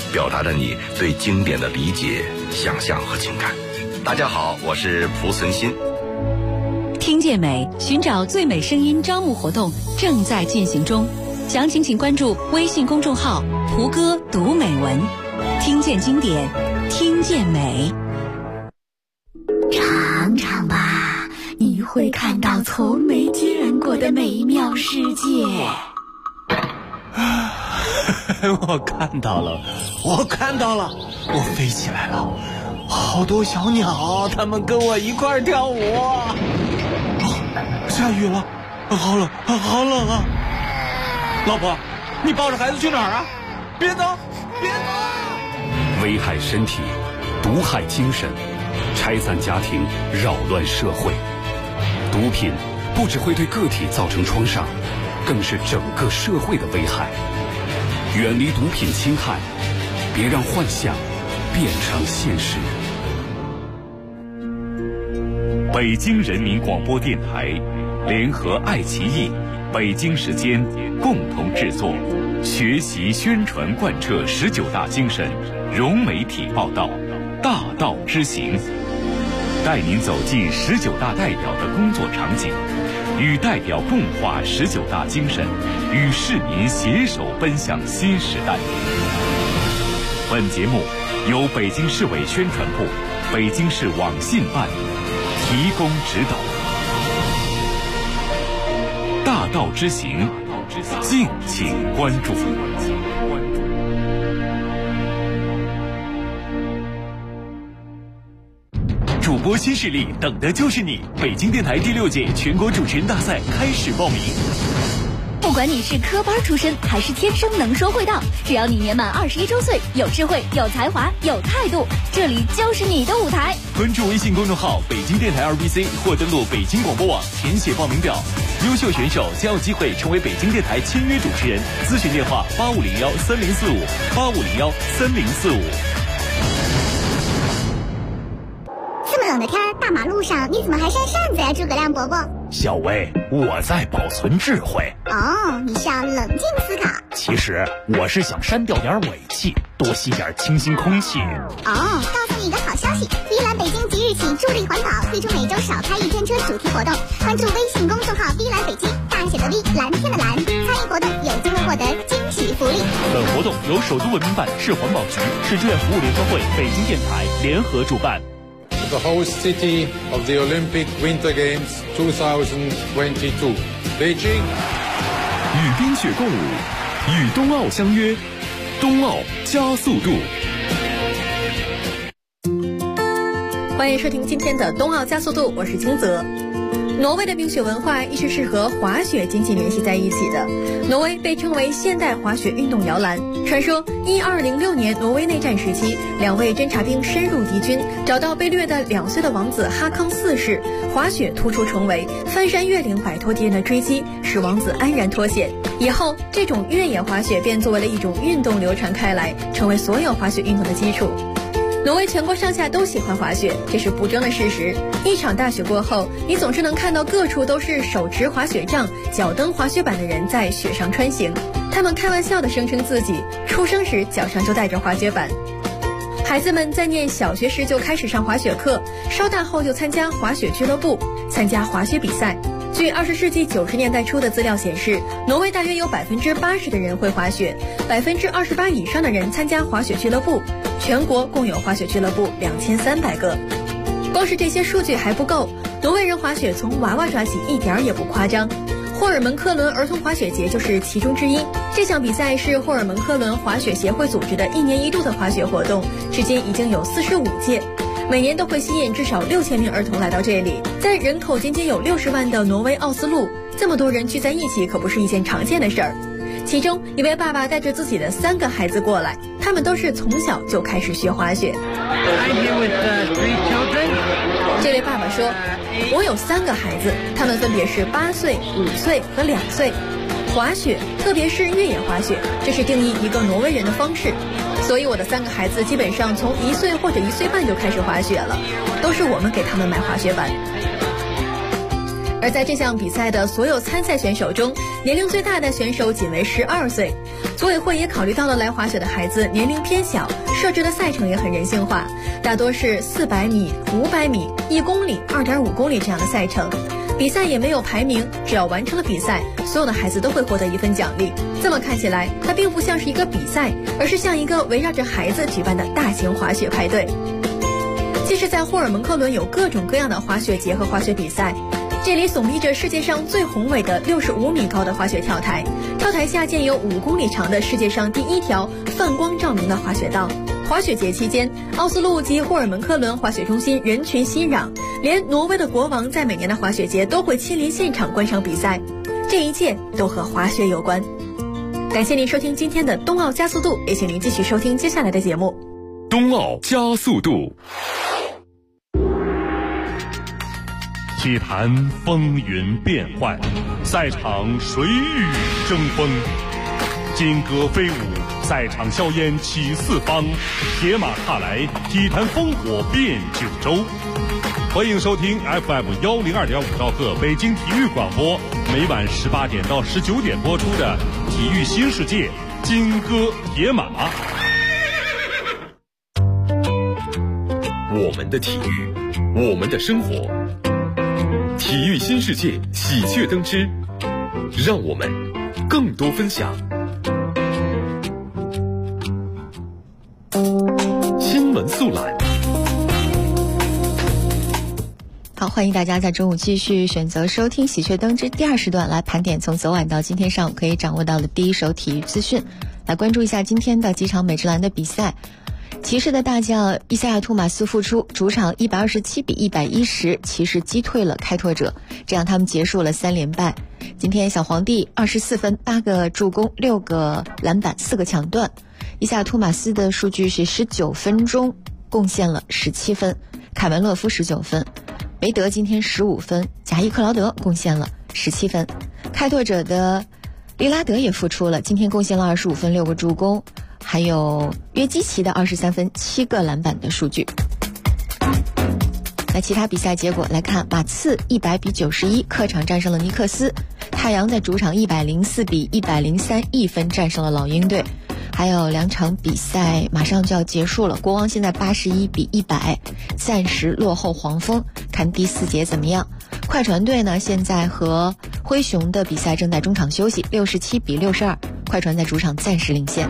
表达着你对经典的理解、想象和情感。大家好，我是蒲存昕。 听见美，寻找最美声音招募活动正在进行中，详情请关注微信公众号“蒲哥读美文”，听见经典，听见美。 尝尝吧，你会看到从没见过的美妙世界。 我看到了，我飞起来了，好多小鸟，它们跟我一块跳舞。下雨了，好冷啊！老婆，你抱着孩子去哪儿啊？别走！ 危害身体，毒害精神，拆散家庭，扰乱社会。毒品不只会对个体造成创伤，更是整个社会的危害。远离毒品侵害，别让幻想变成现实。北京人民广播电台联合爱奇艺、北京时间共同制作，学习宣传贯彻19大精神，融媒体报道，大道之行，带您走进19大代表的工作场景，与代表共话19大精神，与市民携手奔向新时代。本节目由北京市委宣传部、北京市网信办提供指导。大道之行，敬请关注。 主播新势力，等的就是你！北京电台第6届全国主持人大赛开始报名。 不管你是科班出身还是天生能说会道，只要你年满21周岁，有智慧、有才华、有态度，这里就是你的舞台。 关注微信公众号北京电台2BC 或登录北京广播网填写报名表，优秀选手将有机会成为北京电台签约主持人。咨询电话8501-3045，8501-3045。 这么冷的天，大马路上你怎么还扇扇子呀，诸葛亮伯伯？ 小薇，我在保存智慧。 哦，你是要冷静思考。 其实我是想删掉点尾气，多吸点清新空气。 哦，告诉你一个好消息，碧蓝北京即日起助力环保，推出每周少开1天车主题活动。关注微信公众号碧蓝北京，大写的 V， 蓝天的蓝，参与活动有机会获得惊喜福利。 本活动由首都文明办、市环保局、市志愿服务联合会、北京电台联合主办。 The host city of the Olympic Winter Games 2022, Beijing。 与冰雪共舞，与冬奥相约，冬奥加速度。 欢迎收听今天的冬奥加速度，我是金泽。挪威的冰雪文化一直是和滑雪紧紧联系在一起的。挪威被称为现代滑雪运动摇篮。传说1206年挪威内战时期，2位侦察兵深入敌军，找到被掠的2岁的王子哈康4世，滑雪突出重围，翻山越岭摆脱敌人的追击，使王子安然脱险。以后这种越野滑雪便作为了一种运动流传开来，成为所有滑雪运动的基础。挪威全国上下都喜欢滑雪，这是不争的事实。一场大雪过后，你总是能看到各处都是手持滑雪杖、脚蹬滑雪板的人在雪上穿行。他们开玩笑地声称自己出生时脚上就带着滑雪板。孩子们在念小学时就开始上滑雪课，稍大后就参加滑雪俱乐部，参加滑雪比赛。据20世纪90年代初的资料显示，挪威大约有80%的人会滑雪，28%以上的人参加滑雪俱乐部。全国共有滑雪俱乐部2300个。光是这些数据还不够，挪威人滑雪从娃娃抓起一点也不夸张。霍尔门科伦儿童滑雪节就是其中之一。这项比赛是霍尔门科伦滑雪协会组织的1年1度的滑雪活动，至今已经有45届，每年都会吸引至少6000名儿童来到这里。在人口仅仅有60万的挪威奥斯陆，这么多人聚在一起可不是一件常见的事儿。其中一位爸爸带着自己的3个孩子过来，他们都是从小就开始学滑雪。这位爸爸说，我有3个孩子，他们分别是8岁、5岁和2岁。滑雪，特别是越野滑雪，这是定义一个挪威人的方式。所以我的3个孩子基本上从1岁或者1岁半就开始滑雪了，都是我们给他们买滑雪板。 而在这项比赛的所有参赛选手中，年龄最大的选手仅为12岁。组委会也考虑到了来滑雪的孩子年龄偏小，设置的赛程也很人性化，大多是400米、500米、1公里、2.5公里这样的赛程。比赛也没有排名，只要完成了比赛，所有的孩子都会获得一份奖励。这么看起来，它并不像是一个比赛，而是像一个围绕着孩子举办的大型滑雪派对。即使在霍尔蒙克伦有各种各样的滑雪节和滑雪比赛，这里耸立着世界上最宏伟的65米高的滑雪跳台，跳台下建有5公里长的世界上第1条泛光照明的滑雪道。滑雪节期间，奥斯陆及霍尔蒙克伦滑雪中心人群熙攘，连挪威的国王在每年的滑雪节都会亲临现场观赏比赛，这一切都和滑雪有关。感谢您收听今天的冬奥加速度，也请您继续收听接下来的节目。 冬奥加速度。 体坛风云变幻，赛场水雨争锋，金戈飞舞，赛场硝烟起四方，铁马踏来，体坛烽火遍九州。欢迎收听 FM102.5兆赫北京体育广播，每晚18点到19点播出的《体育新世界》金戈铁马。 我们的体育，我们的生活。体育新世界喜鹊登之，让我们更多分享。新闻速览。 好，欢迎大家在中午继续选择收听喜鹊登之第2时段，来盘点从昨晚到今天上午可以掌握到的第一手体育资讯，来关注一下今天的几场美职篮的比赛。骑士的大将伊赛亚·托马斯复出，主场127比110，骑士击退了开拓者，这样他们结束了3连败。今天小皇帝24分，8个助攻，6个篮板，4个抢断。伊赛亚·托马斯的数据是19分钟贡献了17分，凯文·勒夫19分，韦德今天15分，贾伊·克劳德贡献了17分。开拓者的利拉德也复出了，今天贡献了25分，6个助攻，还有约基奇的23分7个篮板的数据。那其他比赛结果来看，马刺100比91客场战胜了尼克斯，太阳在主场104比103一分战胜了老鹰队。还有2场比赛马上就要结束了，国王现在81比100暂时落后黄蜂，看第4节怎么样。快船队呢现在和灰熊的比赛正在中场休息，67比62，快船在主场暂时领先。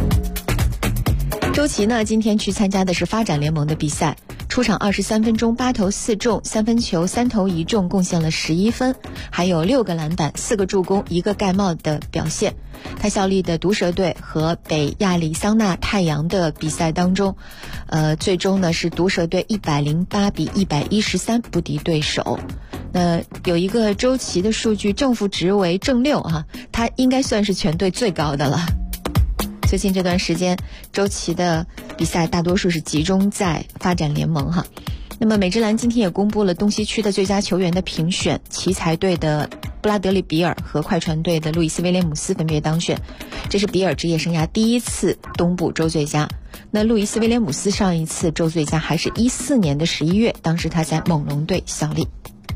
周琦呢今天去参加的是发展联盟的比赛，出场23分钟8投4中，3分球3投1中，贡献了11分，还有6个篮板4个助攻1个盖帽的表现。他效力的毒蛇队和北亚利桑那太阳的比赛当中，最终呢是毒蛇队108比113不敌对手。那有一个周琦的数据正负值为正6哈，他应该算是全队最高的了。最近这段时间，周琦的比赛大多数是集中在发展联盟哈。那么美职篮今天也公布了东西区的最佳球员的评选，奇才队的布拉德利·比尔和快船队的路易斯·威廉姆斯分别当选，这是比尔职业生涯第1次东部周最佳。那路易斯·威廉姆斯上一次周最佳还是14年的11月，当时他在猛龙队效力。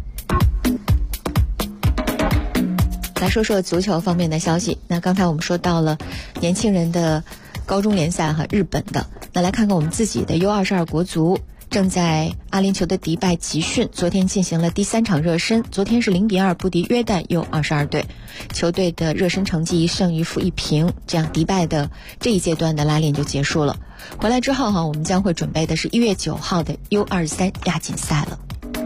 来说说足球方面的消息。那刚才我们说到了年轻人的高中联赛和日本的，那来看看我们自己的 U22 国足，正在阿联酋的迪拜集训，昨天进行了第3场热身，昨天是0比2不敌约旦 U22 队，球队的热身成绩1胜1负1平，这样迪拜的这一阶段的拉练就结束了。回来之后我们将会准备的是1月9号的 U23 亚锦赛了。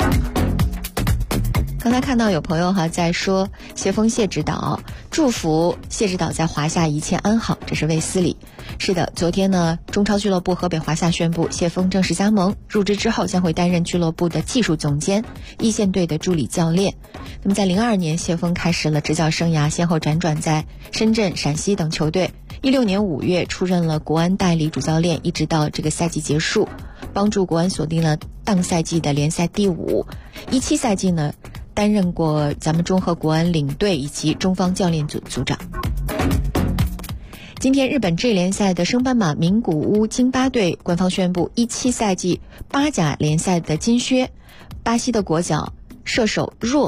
刚才看到有朋友在说谢峰谢指导，祝福谢指导在华夏一切安好，这是卫斯理。是的，昨天呢，中超俱乐部河北华夏宣布谢峰正式加盟，入职之后将会担任俱乐部的技术总监，一线队的助理教练。那么在02年，谢峰开始了执教生涯，先后辗转在深圳、陕西等球队。16年5月出任了国安代理主教练，一直到这个赛季结束，帮助国安锁定了当赛季的联赛第5。17赛季呢，担任过咱们中赫国安领队以及中方教练组组长。今天日本 J 联赛的升班马名古屋京巴队官方宣布17赛季巴甲联赛的金靴，巴西的国脚射手若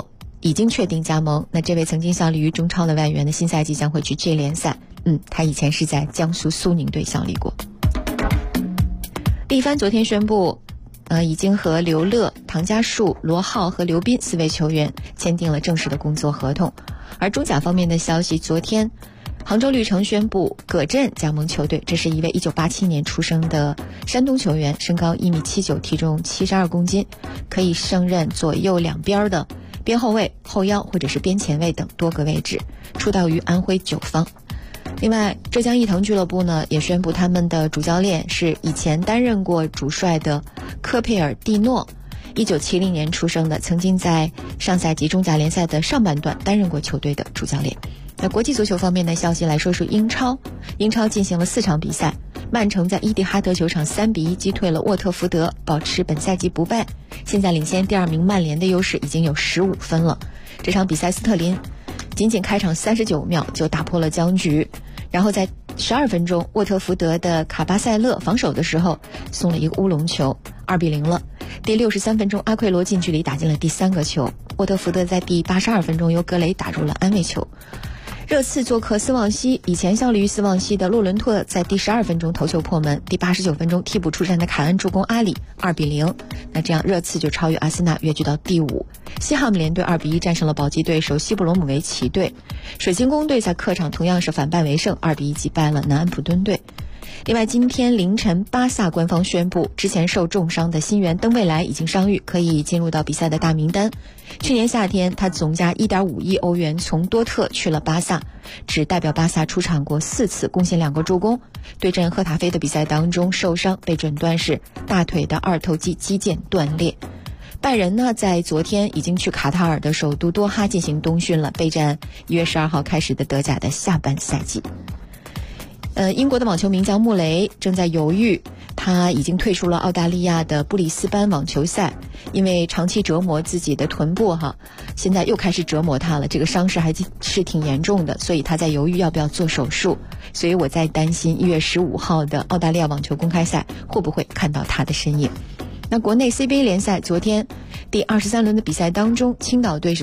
已经确定加盟。那这位曾经效力于中超的外援呢，新赛季将会去 J 联赛。他以前是在江苏苏宁队效力过。力帆昨天宣布，已经和刘乐、唐家树、罗浩和刘斌4位球员签订了正式的工作合同。而中甲方面的消息，昨天杭州绿城宣布葛振加盟球队，这是一位1987年出生的山东球员，身高1.79米，体重72公斤，可以胜任左右两边的边后卫、后腰或者是边前卫等多个位置，出道于安徽九方。另外，浙江毅腾俱乐部呢也宣布他们的主教练是以前担任过主帅的科佩尔蒂诺，1970年出生的，曾经在上赛季中甲联赛的上半段担任过球队的主教练。那国际足球方面的消息来说说英超进行了4场比赛，曼城在伊蒂哈德球场3-1击退了沃特福德，保持本赛季不败，现在领先第2名曼联的优势已经有15分了。这场比赛斯特林仅仅开场39秒就打破了僵局，然后在12分钟，沃特福德的卡巴塞勒防守的时候送了一个乌龙球，2-0了。第63分钟，阿奎罗近距离打进了第3个球，沃特福德在第82分钟由格雷打入了安慰球。热刺做客斯旺西，以前效力于斯旺西的洛伦特在第12分钟头球破门，第89分钟替补出战的凯恩助攻阿里，2-0。那这样热刺就超越阿森纳，跃居到第5。西汉姆联队2-1战胜了保级对手西布罗姆维奇队。水晶宫队在客场同样是反败为胜，2-1击败了南安普敦队。另外，今天凌晨，巴萨官方宣布，之前受重伤的新援登贝莱已经伤愈，可以进入到比赛的大名单。去年夏天，他总价1.5亿欧元从多特去了巴萨，只代表巴萨出场过4次，贡献2个助攻。对阵赫塔菲的比赛当中受伤，被诊断是大腿的2头肌肌腱断裂。拜仁呢，在昨天已经去卡塔尔的首都多哈进行冬训了，备战1月12号开始的德甲的下半赛季。英国的网球名将穆雷正在犹豫，他已经退出了澳大利亚的布里斯班网球赛，因为长期折磨自己的臀部现在又开始折磨他了，这个伤势还是挺严重的，所以他在犹豫要不要做手术。所以我在担心1月15号的澳大利亚网球公开赛会不会看到他的身影。那国内 CBA 联赛昨天第23轮的比赛当中，青岛队是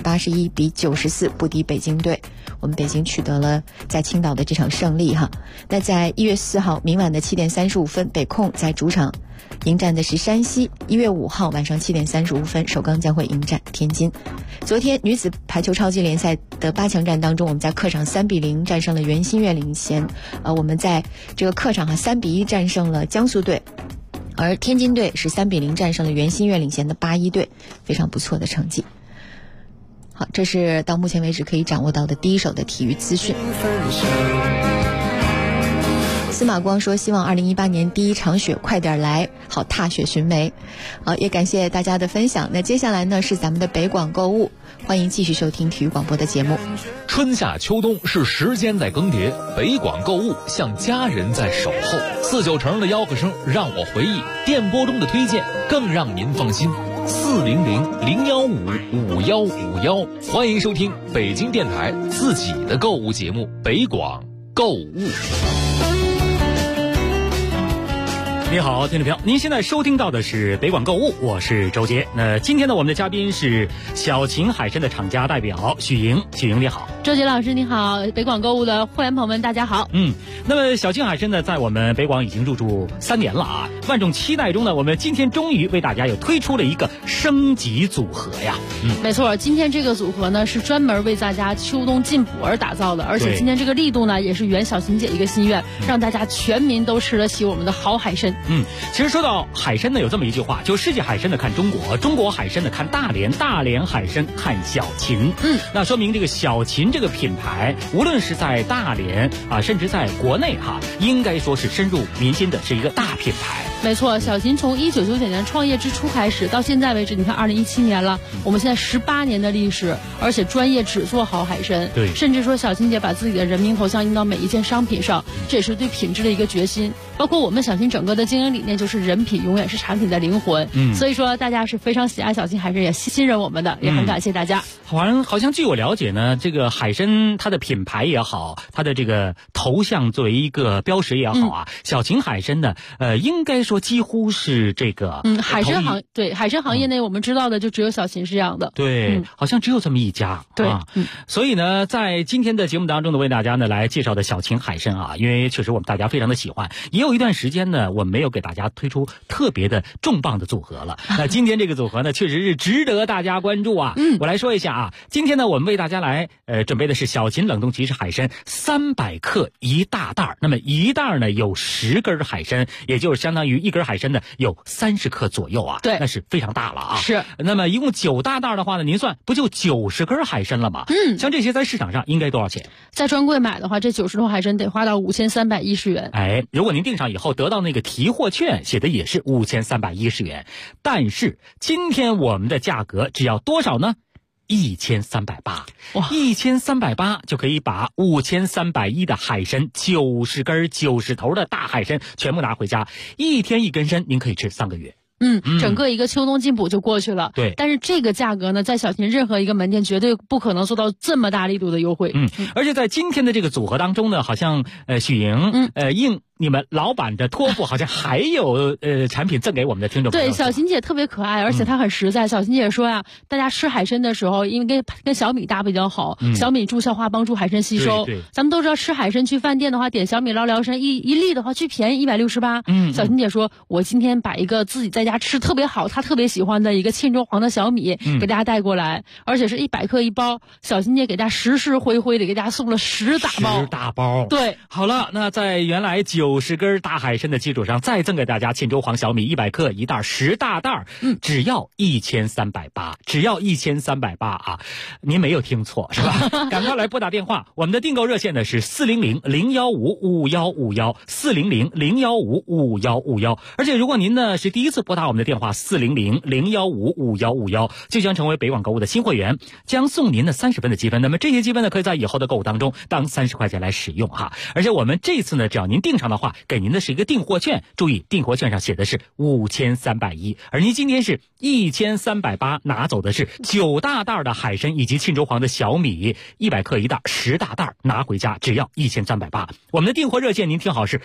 81-94不敌北京队，我们北京取得了在青岛的这场胜利那在1月4号明晚的7点35分，北控在主场迎战的是山西；1月5号晚上7点35分，首钢将会迎战天津。昨天女子排球超级联赛的8强战当中，我们在客场3-0战胜了袁心玥领衔，我们在这个客场3-1战胜了江苏队。而天津队是3-0战胜了袁心玥领衔的81队，非常不错的成绩。好，这是到目前为止可以掌握到的第一手的体育资讯。司马光说希望2018年第一场雪快点来，好踏雪寻梅。好，也感谢大家的分享。那接下来呢是咱们的北广购物，欢迎继续收听体育广播的节目。 春夏秋冬是时间在更迭，北广购物像家人在守候。49成的吆喝声让我回忆，电波中的推荐更让您放心。400-015-5151，欢迎收听北京电台自己的购物节目北广购物。 你好，听众朋友，您现在收听到的是北广购物，我是周杰。那今天呢，我们的嘉宾是小秦海参的厂家代表许莹。许莹你好。 周杰老师你好，北广购物的会员朋友们大家好。 那么小秦海参呢，在我们北广已经入驻3年了万众期待中呢，我们今天终于为大家又推出了一个升级组合呀。 没错，今天这个组合呢是专门为大家秋冬进补而打造的，而且今天这个力度呢也是圆小秦姐一个心愿，让大家全民都吃得起我们的好海参。 其实说到海参呢，有这么一句话，就世界海参的看中国，中国海参的看大连，大连海参看小秦。那说明这个小秦这个品牌，无论是在大连甚至在国内应该说是深入民心的，是一个大品牌。 没错，小秦从1999年创业之初开始，到现在为止，你看2017年了，我们现在18年的历史，而且专业只做好海参。 对， 甚至说小秦姐把自己的人民头像印到每一件商品上，这也是对品质的一个决心。包括我们小秦整个的经营理念就是人品永远是产品的灵魂。所以说大家是非常喜爱小秦海参，也信任我们的，也很感谢大家。 好像据我了解呢，这个海参它的品牌也好，它的这个头像作为一个标识也好小秦海参呢，应该说说几乎是这个海参行业内我们知道的就只有小秦是这样的。 对，好像只有这么一家。 对， 所以呢，在今天的节目当中呢，为大家呢来介绍的小秦海参啊，因为确实我们大家非常的喜欢，也有一段时间呢，我们没有给大家推出特别的重磅的组合了。那今天这个组合呢，确实是值得大家关注啊。我来说一下啊，今天呢，我们为大家来准备的是小秦冷冻即食海参300克一大袋，那么一袋呢有10根海参，也就是相当于一根海参呢有30克左右啊。 对， 那是非常大了啊。 是。 那么一共9大袋的话呢，您算不就90根海参了吗？像这些在市场上应该多少钱？ 在专柜买的话，这90多海参得花到5310元。 哎，如果您订上以后得到那个提货券，写的也是5310元，但是今天我们的价格只要多少呢？1380，哇，1380就可以把5310的海参90根90头的大海参全部拿回家，一天一根参，您可以吃3个月。 整个一个秋冬进补就过去了。 对， 但是这个价格呢，在小秦任何一个门店绝对不可能做到这么大力度的优惠。 而且在今天的这个组合当中呢，好像许莹应你们老板的托付，好像还有产品赠给我们的听众朋友。 对，小秦姐特别可爱，而且她很实在。小秦姐说呀，大家吃海参的时候，因为跟小米搭比较好，小米助消化，帮助海参吸收。 对， 咱们都知道吃海参去饭店的话，点小米捞辽参一粒的话最便宜168。小秦姐说，我今天把一个自己在家吃特别好，她特别喜欢的一个沁州黄的小米给大家带过来，而且是100克一包。小秦姐给大家实实惠惠的给大家送了10大包。对， 好了，那在原来90根大海参的基础上，再赠给大家沁州黄小米100克一袋10大袋，只要1380，只要1380啊！您没有听错是吧？赶快来拨打电话，我们的订购热线呢是400-015-5151，400-015-5151。而且如果您呢是第一次拨打我们的电话400-015-5151，就将成为北广购物的新会员，将送您的30分的积分。那么这些积分呢，可以在以后的购物当中当30块钱来使用哈。而且我们这次呢，只要您订上的话，给您的是一个订货券，注意订货券上写的是5310，而您今天是1380，拿走的是9大袋的海参以及沁州黄的小米100克一袋10大袋，拿回家只要1380。我们的订货热线您听好是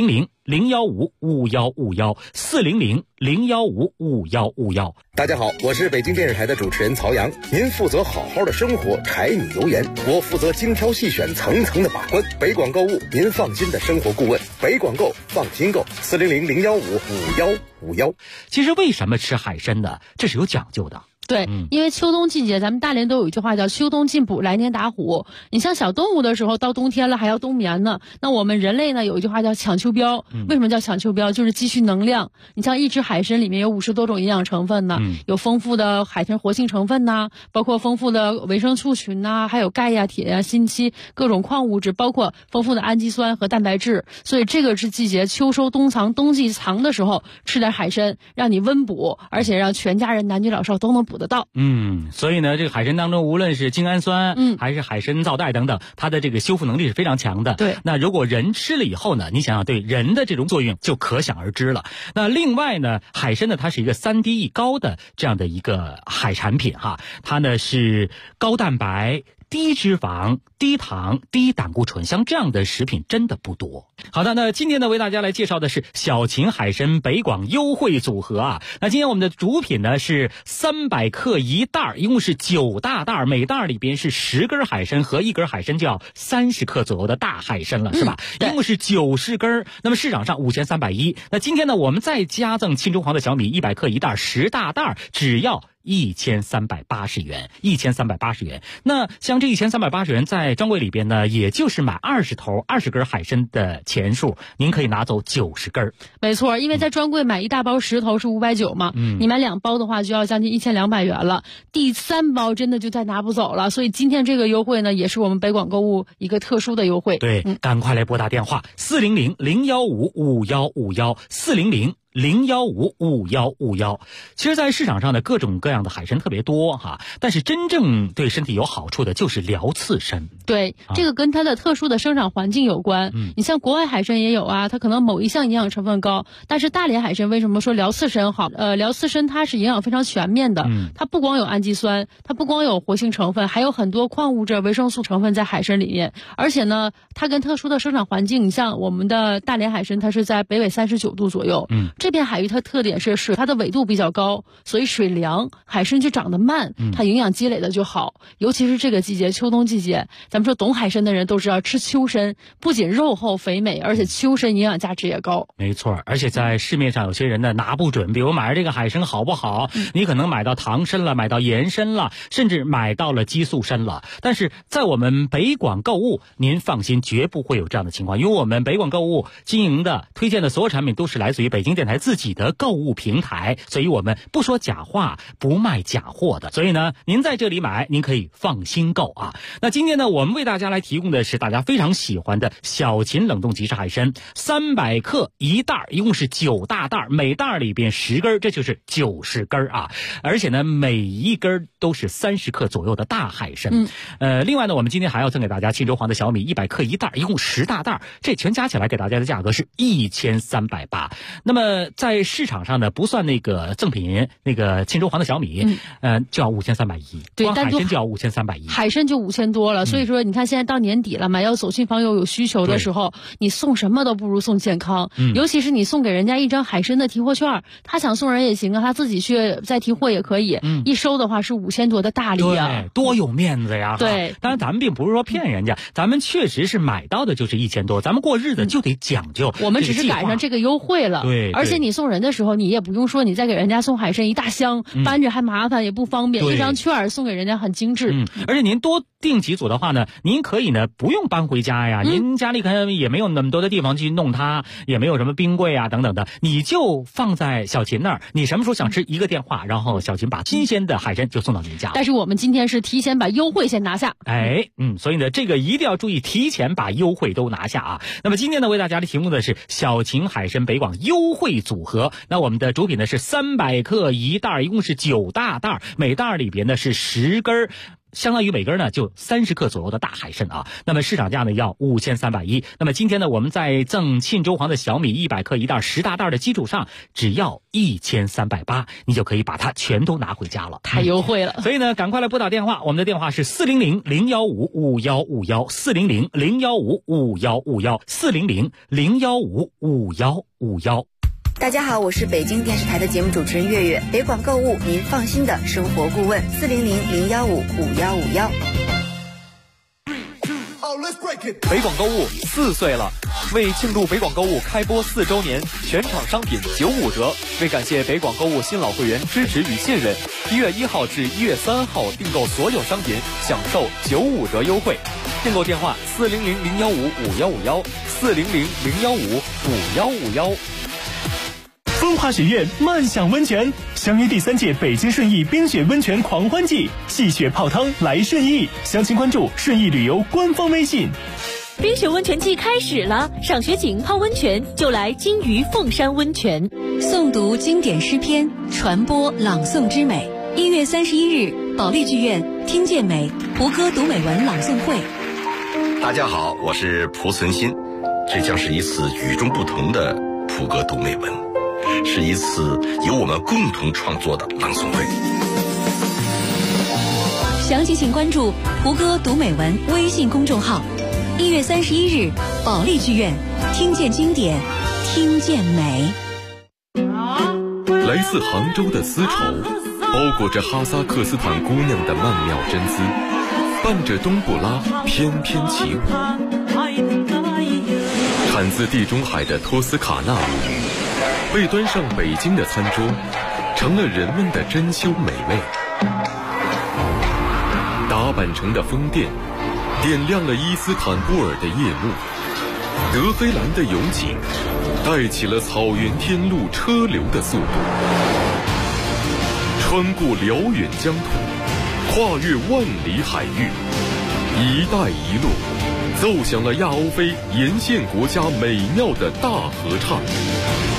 400-015-5151，400-015-5151。 大家好，我是北京电视台的主持人曹阳。您负责好好的生活，柴米油盐，我负责精挑细选，层层的把关。北广购物，您放心的生活顾问。北广购，放心购，400-015-5151。 其实为什么吃海参呢？这是有讲究的。 对，因为秋冬季节，咱们大连都有一句话叫秋冬进补，来年打虎。你像小动物的时候，到冬天了还要冬眠呢。那我们人类呢，有一句话叫抢秋膘。为什么叫抢秋膘？就是积蓄能量。你像一只海参里面有50多种营养成分呢，有丰富的海参活性成分呐，包括丰富的维生素群呐，还有钙呀、铁呀、锌硒各种矿物质，包括丰富的氨基酸和蛋白质。所以这个是季节秋收冬藏，冬季藏的时候吃点海参，让你温补，而且让全家人男女老少都能补得到。 所以呢，这个海参当中，无论是精氨酸，还是海参皂带等等，它的这个修复能力是非常强的。 对， 那如果人吃了以后呢，你想想对人的这种作用就可想而知了。那另外呢，海参呢，它是一个3低1高的这样的一个海产品哈，它呢是高蛋白、低脂肪、低糖、低胆固醇，像这样的食品真的不多。好的，那今天呢为大家来介绍的是小秦海参北广优惠组合啊。那今天我们的主品呢是300克一袋，一共是9大袋，每袋里边是10根海参和1根海参就要30克左右的大海参了，是吧？一共是90根，那么市场上5310。那今天呢我们再加赠沁州黄的小米100克一袋10大袋，只要1380元，1380元。那像这1380元在专柜里边呢，也就是买20根海参的钱数，您可以拿走90根。 没错，因为在专柜买一大包10头是590嘛，你买2包的话就要将近1200元了，第3包真的就再拿不走了。所以今天这个优惠呢，也是我们北广购物一个特殊的优惠。 对，赶快来拨打电话400-015-5151，400-015-5151。其实在市场上的各种各样的海参特别多哈，但是真正对身体有好处的就是辽刺参。 对，这个跟它的特殊的生长环境有关。你像国外海参也有啊，它可能某一项营养成分高，但是大连海参为什么说辽刺参好？辽刺参它是营养非常全面的，它不光有氨基酸，它不光有活性成分，还有很多矿物质、维生素成分在海参里面。而且呢，它跟特殊的生长环境，你像我们的大连海参，它是在北纬39度左右。 这片海域它特点是水它的纬度比较高，所以水凉，海参就长得慢，它营养积累的就好。尤其是这个季节，秋冬季节，咱们说懂海参的人都知道，吃秋参不仅肉厚肥美，而且秋参营养价值也高。 没错，而且在市面上有些人呢拿不准，比如买这个海参好不好，你可能买到唐参了，买到盐参了，甚至买到了激素参了。但是在我们北广购物，您放心，绝不会有这样的情况，因为我们北广购物经营的推荐的所有产品都是来自于北京电台自己的购物平台，所以我们不说假话，不卖假货的。所以呢，您在这里买，您可以放心购啊。那今天呢，我们为大家来提供的是大家非常喜欢的小秦冷冻即食海参，300克一袋，一共是9大袋，每袋里边10根，这就是90根啊。而且呢，每一根都是30克左右的大海参。另外呢，我们今天还要赠给大家庆州黄的小米100克一袋，一共10大袋，这全加起来给大家的价格是1380。那么在市场上呢，不算那个赠品，那个庆州黄的小米，就要5310， 对， 光海参就要5310， 海参就5000多了。所以说，你看现在到年底了嘛，要走亲访友有需求的时候，你送什么都不如送健康。尤其是你送给人家一张海参的提货券，他想送人也行啊，他自己去再提货也可以。一收的话是5000多的大礼啊， 对，多有面子呀！ 对， 当然咱们并不是说骗人家，咱们确实是买到的就是1000多，咱们过日子就得讲究。 我们只是赶上这个优惠了， 对， 而且你送人的时候，你也不用说你再给人家送海参一大箱，搬着还麻烦也不方便，一张券送给人家很精致。 而且您多订几组的话呢，您可以呢不用搬回家呀，您家里可能也没有那么多的地方去弄它，也没有什么冰柜啊等等的，你就放在小秦那儿，你什么时候想吃一个电话，然后小秦把新鲜的海参就送到您家。 但是我们今天是提前把优惠先拿下， 所以呢，这个一定要注意，提前把优惠都拿下啊。那么今天呢，为大家提供的是小秦海参北广优惠组合。那我们的主品呢是300克一袋，一共是9大袋，每袋里边呢是10根，相当于每根呢就30克左右的大海参啊。那么市场价呢要5310。那么今天呢，我们在赠庆州黄的小米100克一袋10大袋的基础上，只要1380，你就可以把它全都拿回家了， 太优惠了。 所以呢，赶快来拨打电话，我们的电话是400-015-5151，400-015-5151，400-015-5151。 大家好，我是北京电视台的节目主持人月月，北广购物您放心的生活顾问，400-015-5151。 北广购物4岁了，为庆祝北广购物开播4周年，全场商品95折。为感谢北广购物新老会员支持与信任，1月1号至1月3号订购所有商品享受95折优惠。订购电话400-015-5151，400-015-5151。 风华雪苑漫享温泉，相约第3届北京顺义冰雪温泉狂欢季，戏雪泡汤来顺义。详情关注顺义旅游官方微信。 冰雪温泉季开始了，赏雪景泡温泉就来金鱼凤山温泉。 诵读经典诗篇，传播朗诵之美。1月31日，保利剧院听见美胡歌读美文朗诵会。 大家好，我是蒲存昕，这将是一次与众不同的蒲歌读美文，是一次由我们共同创作的朗诵会。 详情请关注胡歌读美文微信公众号。1月31日，保利剧院听见经典，听见美。 来自杭州的丝绸，包裹着哈萨克斯坦姑娘的曼妙真姿，伴着冬不拉翩翩起舞。产自地中海的托斯卡纳被端上北京的餐桌，成了人们的珍馐美味。打扮成的宫殿点亮了伊斯坦布尔的夜幕，德黑兰的油井带起了草原天路车流的速度，穿过辽远疆土，跨越万里海域，一带一路奏响了亚欧非沿线国家美妙的大合唱。